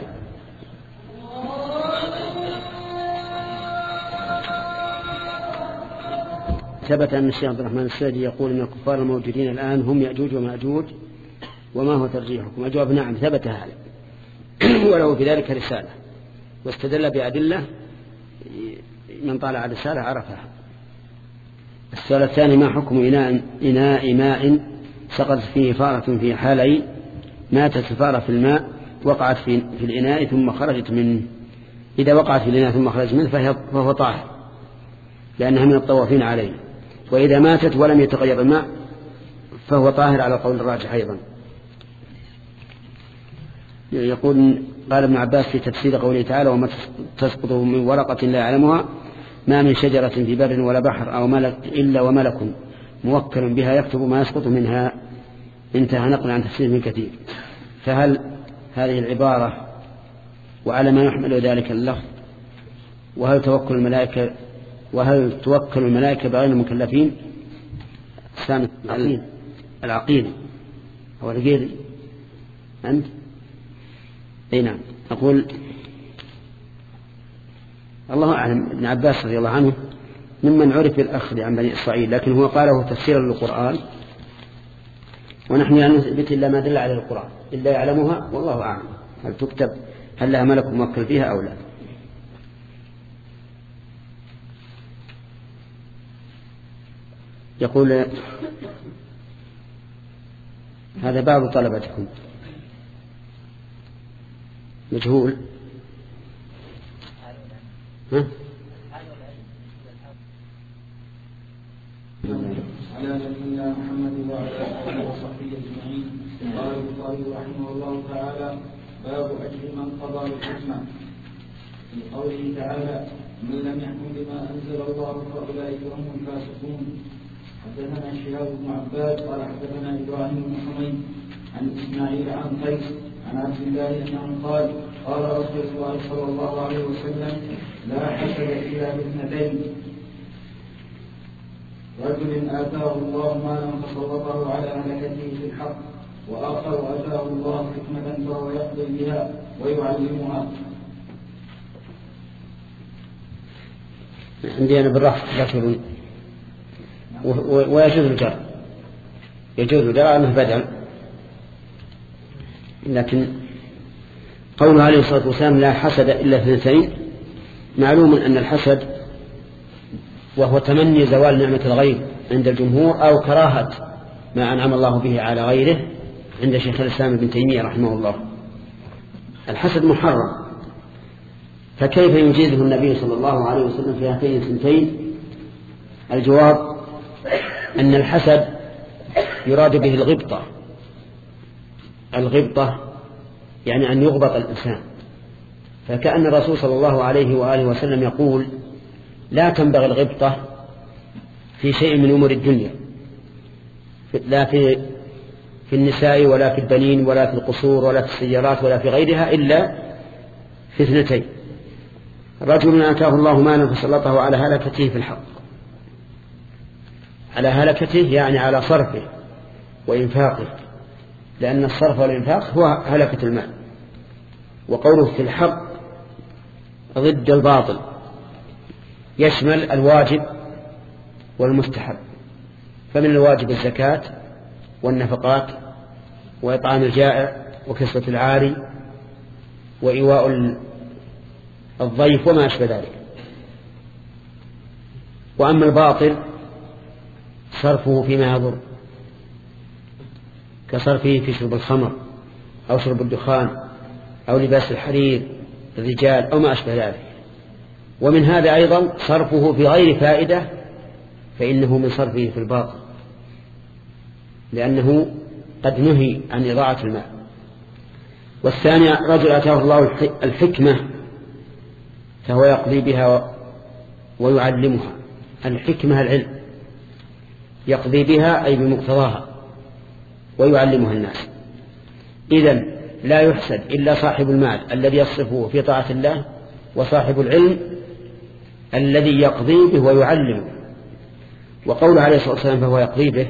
ثبت أن الشيخ عبد الرحمن السعدي يقول أن الكفار الموجودين الآن هم يأجوج ومأجوج، وما هو ترجيحكم؟ الجواب نعم، ثبت هذا وله في ذلك رسالة، واستدل بأدلة من طالع الرسالة عرفها. السؤال الثاني ما حكم إناء, إناء ماء سقطت فيه فارة في حالين، ماتت الفارة في الماء وقعت في, في الإناء ثم خرجت منه؟ إذا وقعت في الإناء ثم خرجت منه فهو طاهر لأنها من الطوافين عليه، وإذا ماتت ولم يتغير الماء فهو طاهر على قول الراجح أيضا. يقول قال ابن عباس في تفسير قوله تعالى وما تسقط من ورقة لا يعلمها ما من شجرة في بر ولا بحر أو ملك إلا وملك موكل بها يكتب ما يسقط منها، انتهى نقل عن تفسير من كثير. فهل هذه العبارة وعلى ما يحمل ذلك اللفظ، وهل توكل الملائكة وهل توكل الملائكة بغير المكلفين؟ سامي العقيل العقيل هو العقيل أنت؟ أي نعم. أقول الله أعلم. ابن عباس رضي الله عنه ممن عرف الأخذ عن بني إسرائيل، لكن هو قاله تفسيرا للقرآن، ونحن لا نثبت إلا ما دل عليه القرآن إلا يعلمها، والله أعلم هل تكتب هل لها ملك موكل فيها أو لا. يقول هذا بعض طلبتكم مجهول. ها؟ على نبينا محمد وعلى آله وصحبه أجمعين. قال البخاري رحمه الله تعالى: باب أجر من قضى بالحكمة. في قوله تعالى: من لم يحكم بما أنزل الله فأولئك هم الفاسقون. حدثنا شهاب بن عباد قال حدثنا إبراهيم بن حميد عن إسماعيل عن قيس عن عبد الله أنه قال: قال رسول الله صلى الله عليه وسلم: لا حسد إلا باثنتين، رجل آتاه الله مالا فسلطه على هلكته في الحق، وآخر آتاه الله حكمة فهو يقضي بها ويعلمها. عندي أنا بالرفع ذكر ويجوز الجر، يجوز الجر أنه بدل، لكن قوله عليه الصلاة والسلام: لا حسد إلا اثنتين، معلوم أن الحسد وهو تمني زوال نعمة الغير عند الجمهور، أو كراهة ما أنعم الله به على غيره عند شيخ الإسلام ابن تيمية رحمه الله. الحسد محرم، فكيف يجيزه النبي صلى الله عليه وسلم في هاتين الثنتين؟ الجواب أن الحسد يراد به الغبطة. الغبطة يعني أن يغبط الإنسان، فكأن الرسول صلى الله عليه وآله وسلم يقول: لا تنبغي الغبطة في شيء من أمور الدنيا، لا في في النساء ولا في البنين ولا في القصور ولا في السيارات ولا في غيرها، إلا في اثنتين: رجل آتاه الله مالا فسلطه على هلكته في الحق. على هلكته يعني على صرفه وإنفاقه، لأن الصرف والإنفاق هو هلكة المال. وقوله في الحق ضد الباطل، يشمل الواجب والمستحب. فمن الواجب الزكاة والنفقات وإطعام الجائع وكسوة العاري وإيواء الضيف وما أشبه ذلك. وأما الباطل صرفه فيما يضر، كصرفه في شرب الخمر أو شرب الدخان أو لباس الحرير الرجال أو ما أشبه ذلك. ومن هذا أيضا صرفه في غير فائدة، فإنه من صرفه في الباطل، لأنه قد نهي عن إضاعة المال. والثاني: رجل أتاه الله الحكمة فهو يقضي بها ويعلمها. الحكمة العلم، يقضي بها أي بمقتضاها ويعلمها الناس. إذن لا يحسد إلا صاحب المال الذي يصرفه في طاعة الله، وصاحب العلم الذي يقضي به ويعلمه. وقول عليه الصلاة والسلام فهو يقضي به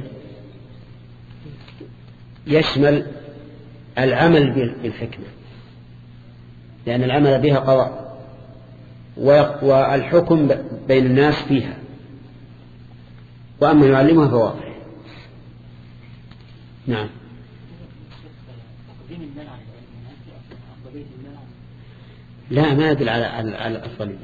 يشمل العمل بالحكمة، لأن العمل بها قضاء، والحكم بين الناس فيها. وأما يعلمها فواضح. نعم. لا، ما يدل على على الأفضلية،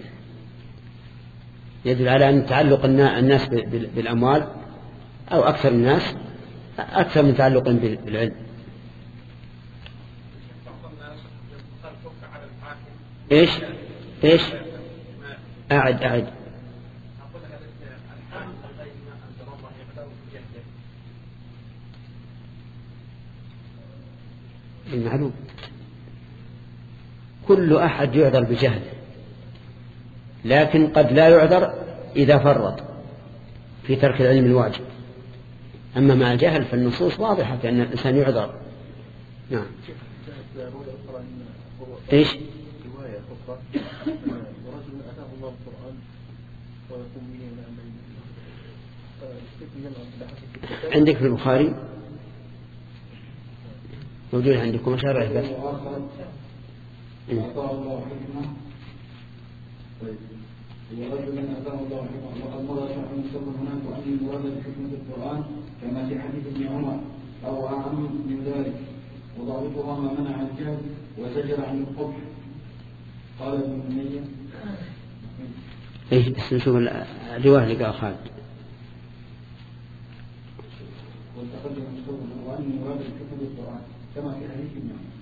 يدل على أن تعلق الناس بالأموال أو أكثر الناس أكثر من تعلق بالعلم. إيش إيش أعد أعد المعلوم كل أحد يعذر بجهله، لكن قد لا يعذر إذا فرط في ترك العلم الواجب. أما مع الجهل فالنصوص واضحة بأن الإنسان يعذر. نعم. إيش رواية أخرى: ورجل أتاه الله القرآن ويقوم به من عندك في البخاري موجود عندكم أشار بس. طيب ورجل أتاه الله حكمة وقد مضى شرح مستمر هناك وأن المراد بحكمة القرآن كما في حديث ابن عمر أو أعم من ذلك وضابطها ما منع الجهل وزجر عن القبح. قال ابن أمية إيه بس نشوف الرواية اللي قال خالد. والتقدم مستمر وأن المراد بحكمة القرآن كما في حديث ابن عمر.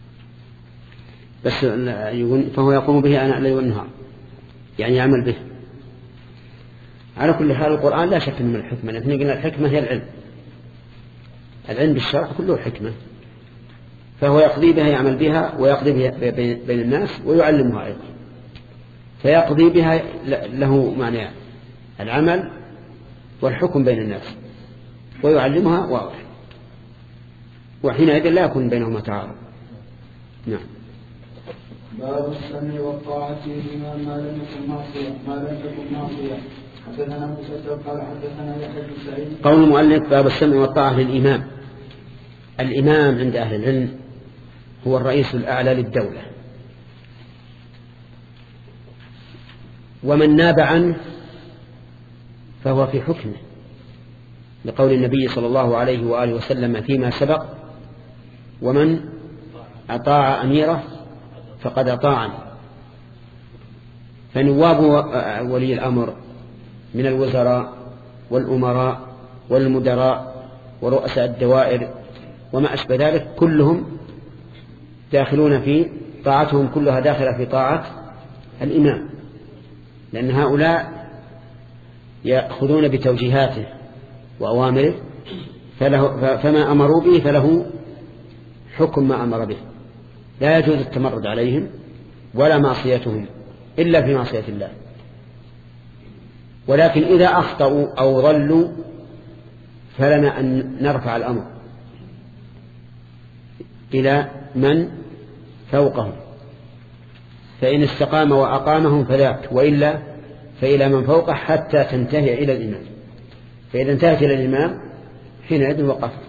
بس يقول فهو يقوم به آناء الليل والنهار يعني يعمل به. على كل حال القرآن لا شك من الحكمة، لكن قلنا الحكمة هي العلم، العلم بالشرع كله حكمة، فهو يقضي بها يعمل بها ويقضي بها بين الناس ويعلمها أيضا. فيقضي بها له معنى العمل والحكم بين الناس ويعلمها واضح، وحينئذ لا يكون بينهما تعارض. نعم. باب السمع والطاعة لمن ما لم يكن معصية ما لم تكن معصية. حدثنا مسدد قال حدثنا يحيى بن سعيد. قول المؤلف باب السمع والطاعة للإمام. الإمام عند أهل العلم هو الرئيس الأعلى للدولة، ومن ناب عنه فهو في حكمه، لقول النبي صلى الله عليه وآله وسلم فيما سبق: ومن أطاع أميره فقد أطاعني. فنواب ولي الأمر من الوزراء والأمراء والمدراء ورؤساء الدوائر وما أشبه ذلك كلهم داخلون في طاعتهم، كلها داخلة في طاعة الإمام، لأن هؤلاء يأخذون بتوجيهاته وأوامره، فله فما أمروا به فله حكم ما أمر به، لا يجوز التمرد عليهم ولا معصيتهم إلا في معصية الله. ولكن إذا أخطأوا أو ضلوا فلنا أن نرفع الأمر إلى من فوقهم، فإن استقام وأقامهم فذاك، وإلا فإلى من فوقه حتى تنتهي إلى الإمام. فإذا انتهت إلى الإمام حينئذ وقفت.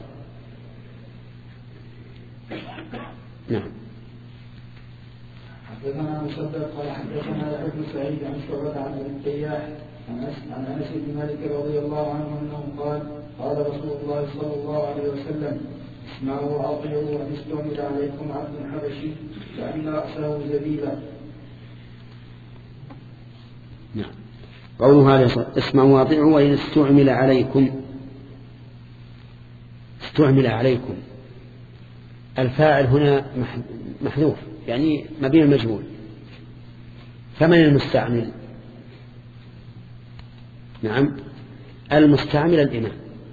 نعم. حدثنا مسدد قال حدثنا يحيى بن سعيد عن شعبة عن ابن التياح عن أنس بن مالك رضي الله عنه أنه قال: قال رسول الله صلى الله عليه وسلم: اسمعوا وأطيعوا وإن استعمل عليكم عبد حبشي فإن رأسه زبيبا. نعم. قوله هذا: اسمعوا وأطيعوا وإن استعمل عليكم. استعمل عليكم الفاعل هنا محذوف، يعني مبني المجهول. فمن المستعمل؟ نعم، المستعمل الإمام.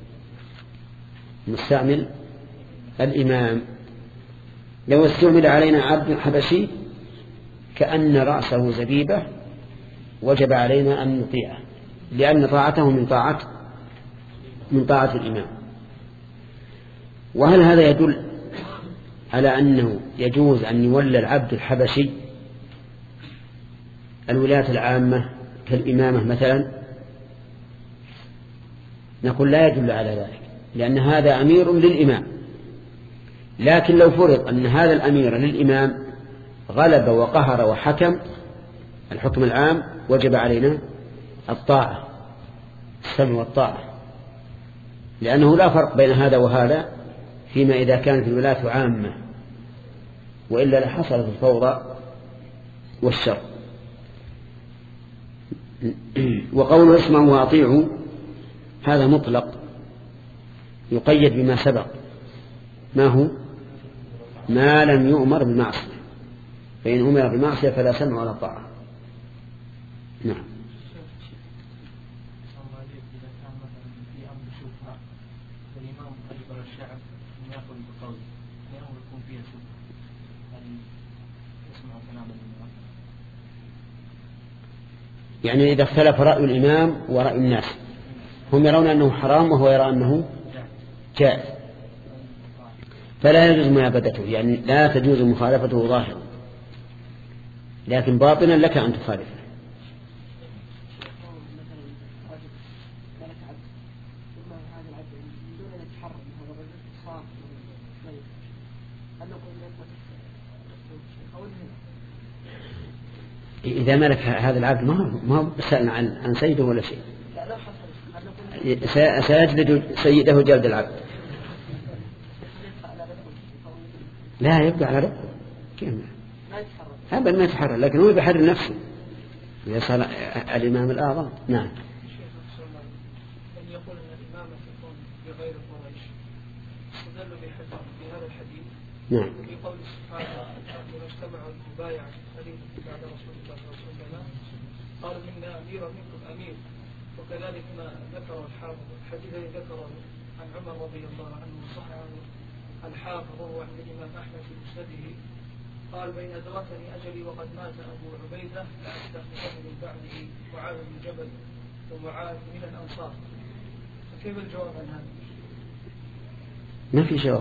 المستعمل الإمام. لو استعمل علينا عبد حبشي كأن رأسه زبيبة وجب علينا أن نطيعه، لأن طاعته من طاعة من طاعة الإمام. وهل هذا يدل على أنه يجوز أن يولى العبد الحبشي الولاية العامة كالإمامة مثلا؟ نقول لا يدل على ذلك، لأن هذا أمير للإمام. لكن لو فرض أن هذا الأمير للإمام غلب وقهر وحكم الحكم العام، وجب علينا الطاعة، السمع والطاعة، لأنه لا فرق بين هذا وهذا فيما إذا كانت الولاية عامة، وإلا لحصلت الفوضى والشر. وقوله اسمعوا وأطيعوا هذا مطلق يقيد بما سبق، ما هو؟ ما لم يؤمر بمعصية، فإن أمر بمعصية فلا سمع ولا طاعة. نعم. يعني إذا اختلف رأي الإمام ورأي الناس، هم يرون أنه حرام وهو يرى أنه جائز، فلا يجوز منابذته، يعني لا تجوز مخالفته ظاهرا، لكن باطنا لك أن تخالفه. إذا ملك هذا العبد ما هو ما هو سأل عن عن سيده ولا شيء. سيجلد سيده جلد العبد. لا يبقى على ربه كيف أبدا ما يتحرر، لكن هو بيحرر نفسه إذا صار الإمام الأعظم. نعم. من يقول أن الإمامة تكون بغير قريش استدل بهذا الحديث نعم في قول سبحانه إذا اجتمعوا المبايع خليفة بعد رسول الله صلى الله عليه وسلم قالوا إن أمير منكم أمير. وكذلك ما ذكر الحافظ الحديث الذي ذكره عن عمر رضي الله عنه وصح عنه الحافظ وهو عند الإمام أحمد في مسنده قال بين أدركني أجلي وقد مات أبو عبيدة لأستخلفه من بعده معاذ بن جبل ومعاذ من الأنصار. فكيف الجواب عن هذا؟ ما في جواب.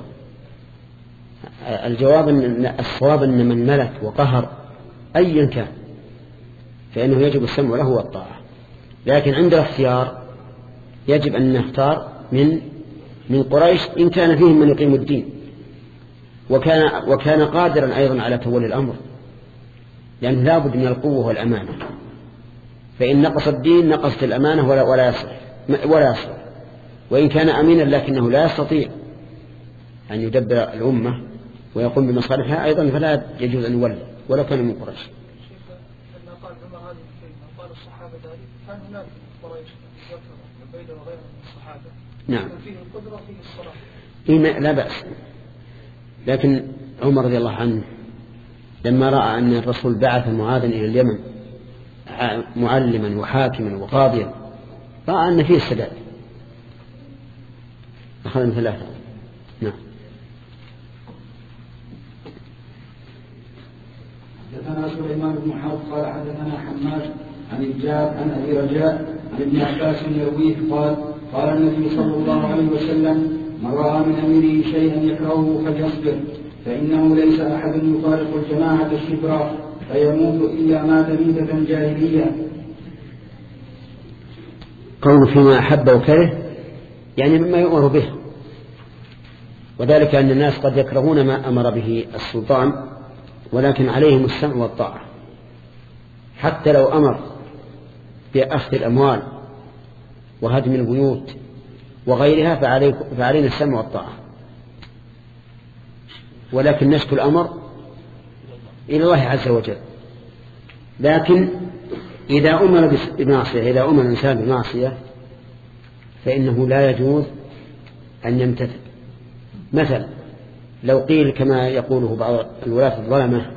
الجواب أن الصواب أن من ملك وقهر أيا كان فإنه يجب السمع له والطاعة، لكن عند الاختيار يجب أن نختار من من قريش إن كان فيهم من يقيم الدين وكان وكان قادرا أيضا على تولي الأمر، لأنه لا بد من القوة والأمانة، فإن نقص الدين نقصت الأمانة ولا ولا يصلح ولا يصلح. وإن كان أمينا لكنه لا يستطيع أن يدبر الأمة ويقوم بمصالحها أيضا فلا يجوز أن يولي ولو كان من قريش. لما قال عمر هذه الكلمة قال الصحابة ذلك كان هناك من قريش عبيدة وغيرهم من الصحابة نعم فيه القدرة فيه الصلاح. إيه لا بأس، لكن عمر رضي الله عنه لما رأى أن الرسول بعث معاذا إلى اليمن معلما وحاكما وقاضيا رأى أن فيه السداد أخذ من ثلاثة. نعم. حدثنا سليمان بن حرب قال حدثنا حماد عن الجاب عن أبي رجاء عن ابن عباس يرويه قال قال النبي صلى الله عليه وسلم من رأى من أمره شيئا يكرهه فليصبر فإنه ليس أحد يفارق الجماعة الشبرا فيموت إلا مات ميتة جاهلية. قول فيما أحب وكره يعني مما يؤمر به، وذلك أن الناس قد يكرهون ما أمر به السلطان ولكن عليهم السمع والطاعة، حتى لو أمر بأخذ الأموال وهدم البيوت وغيرها فعلينا السمع والطاعة، ولكن نشكو الأمر إلى الله عز وجل. لكن إذا أمر بمعصية إذا أمر الإنسان بمعصية فإنه لا يجوز أن يمتثل. مثلا لو قيل كما يقوله بعض الولاة الظلمة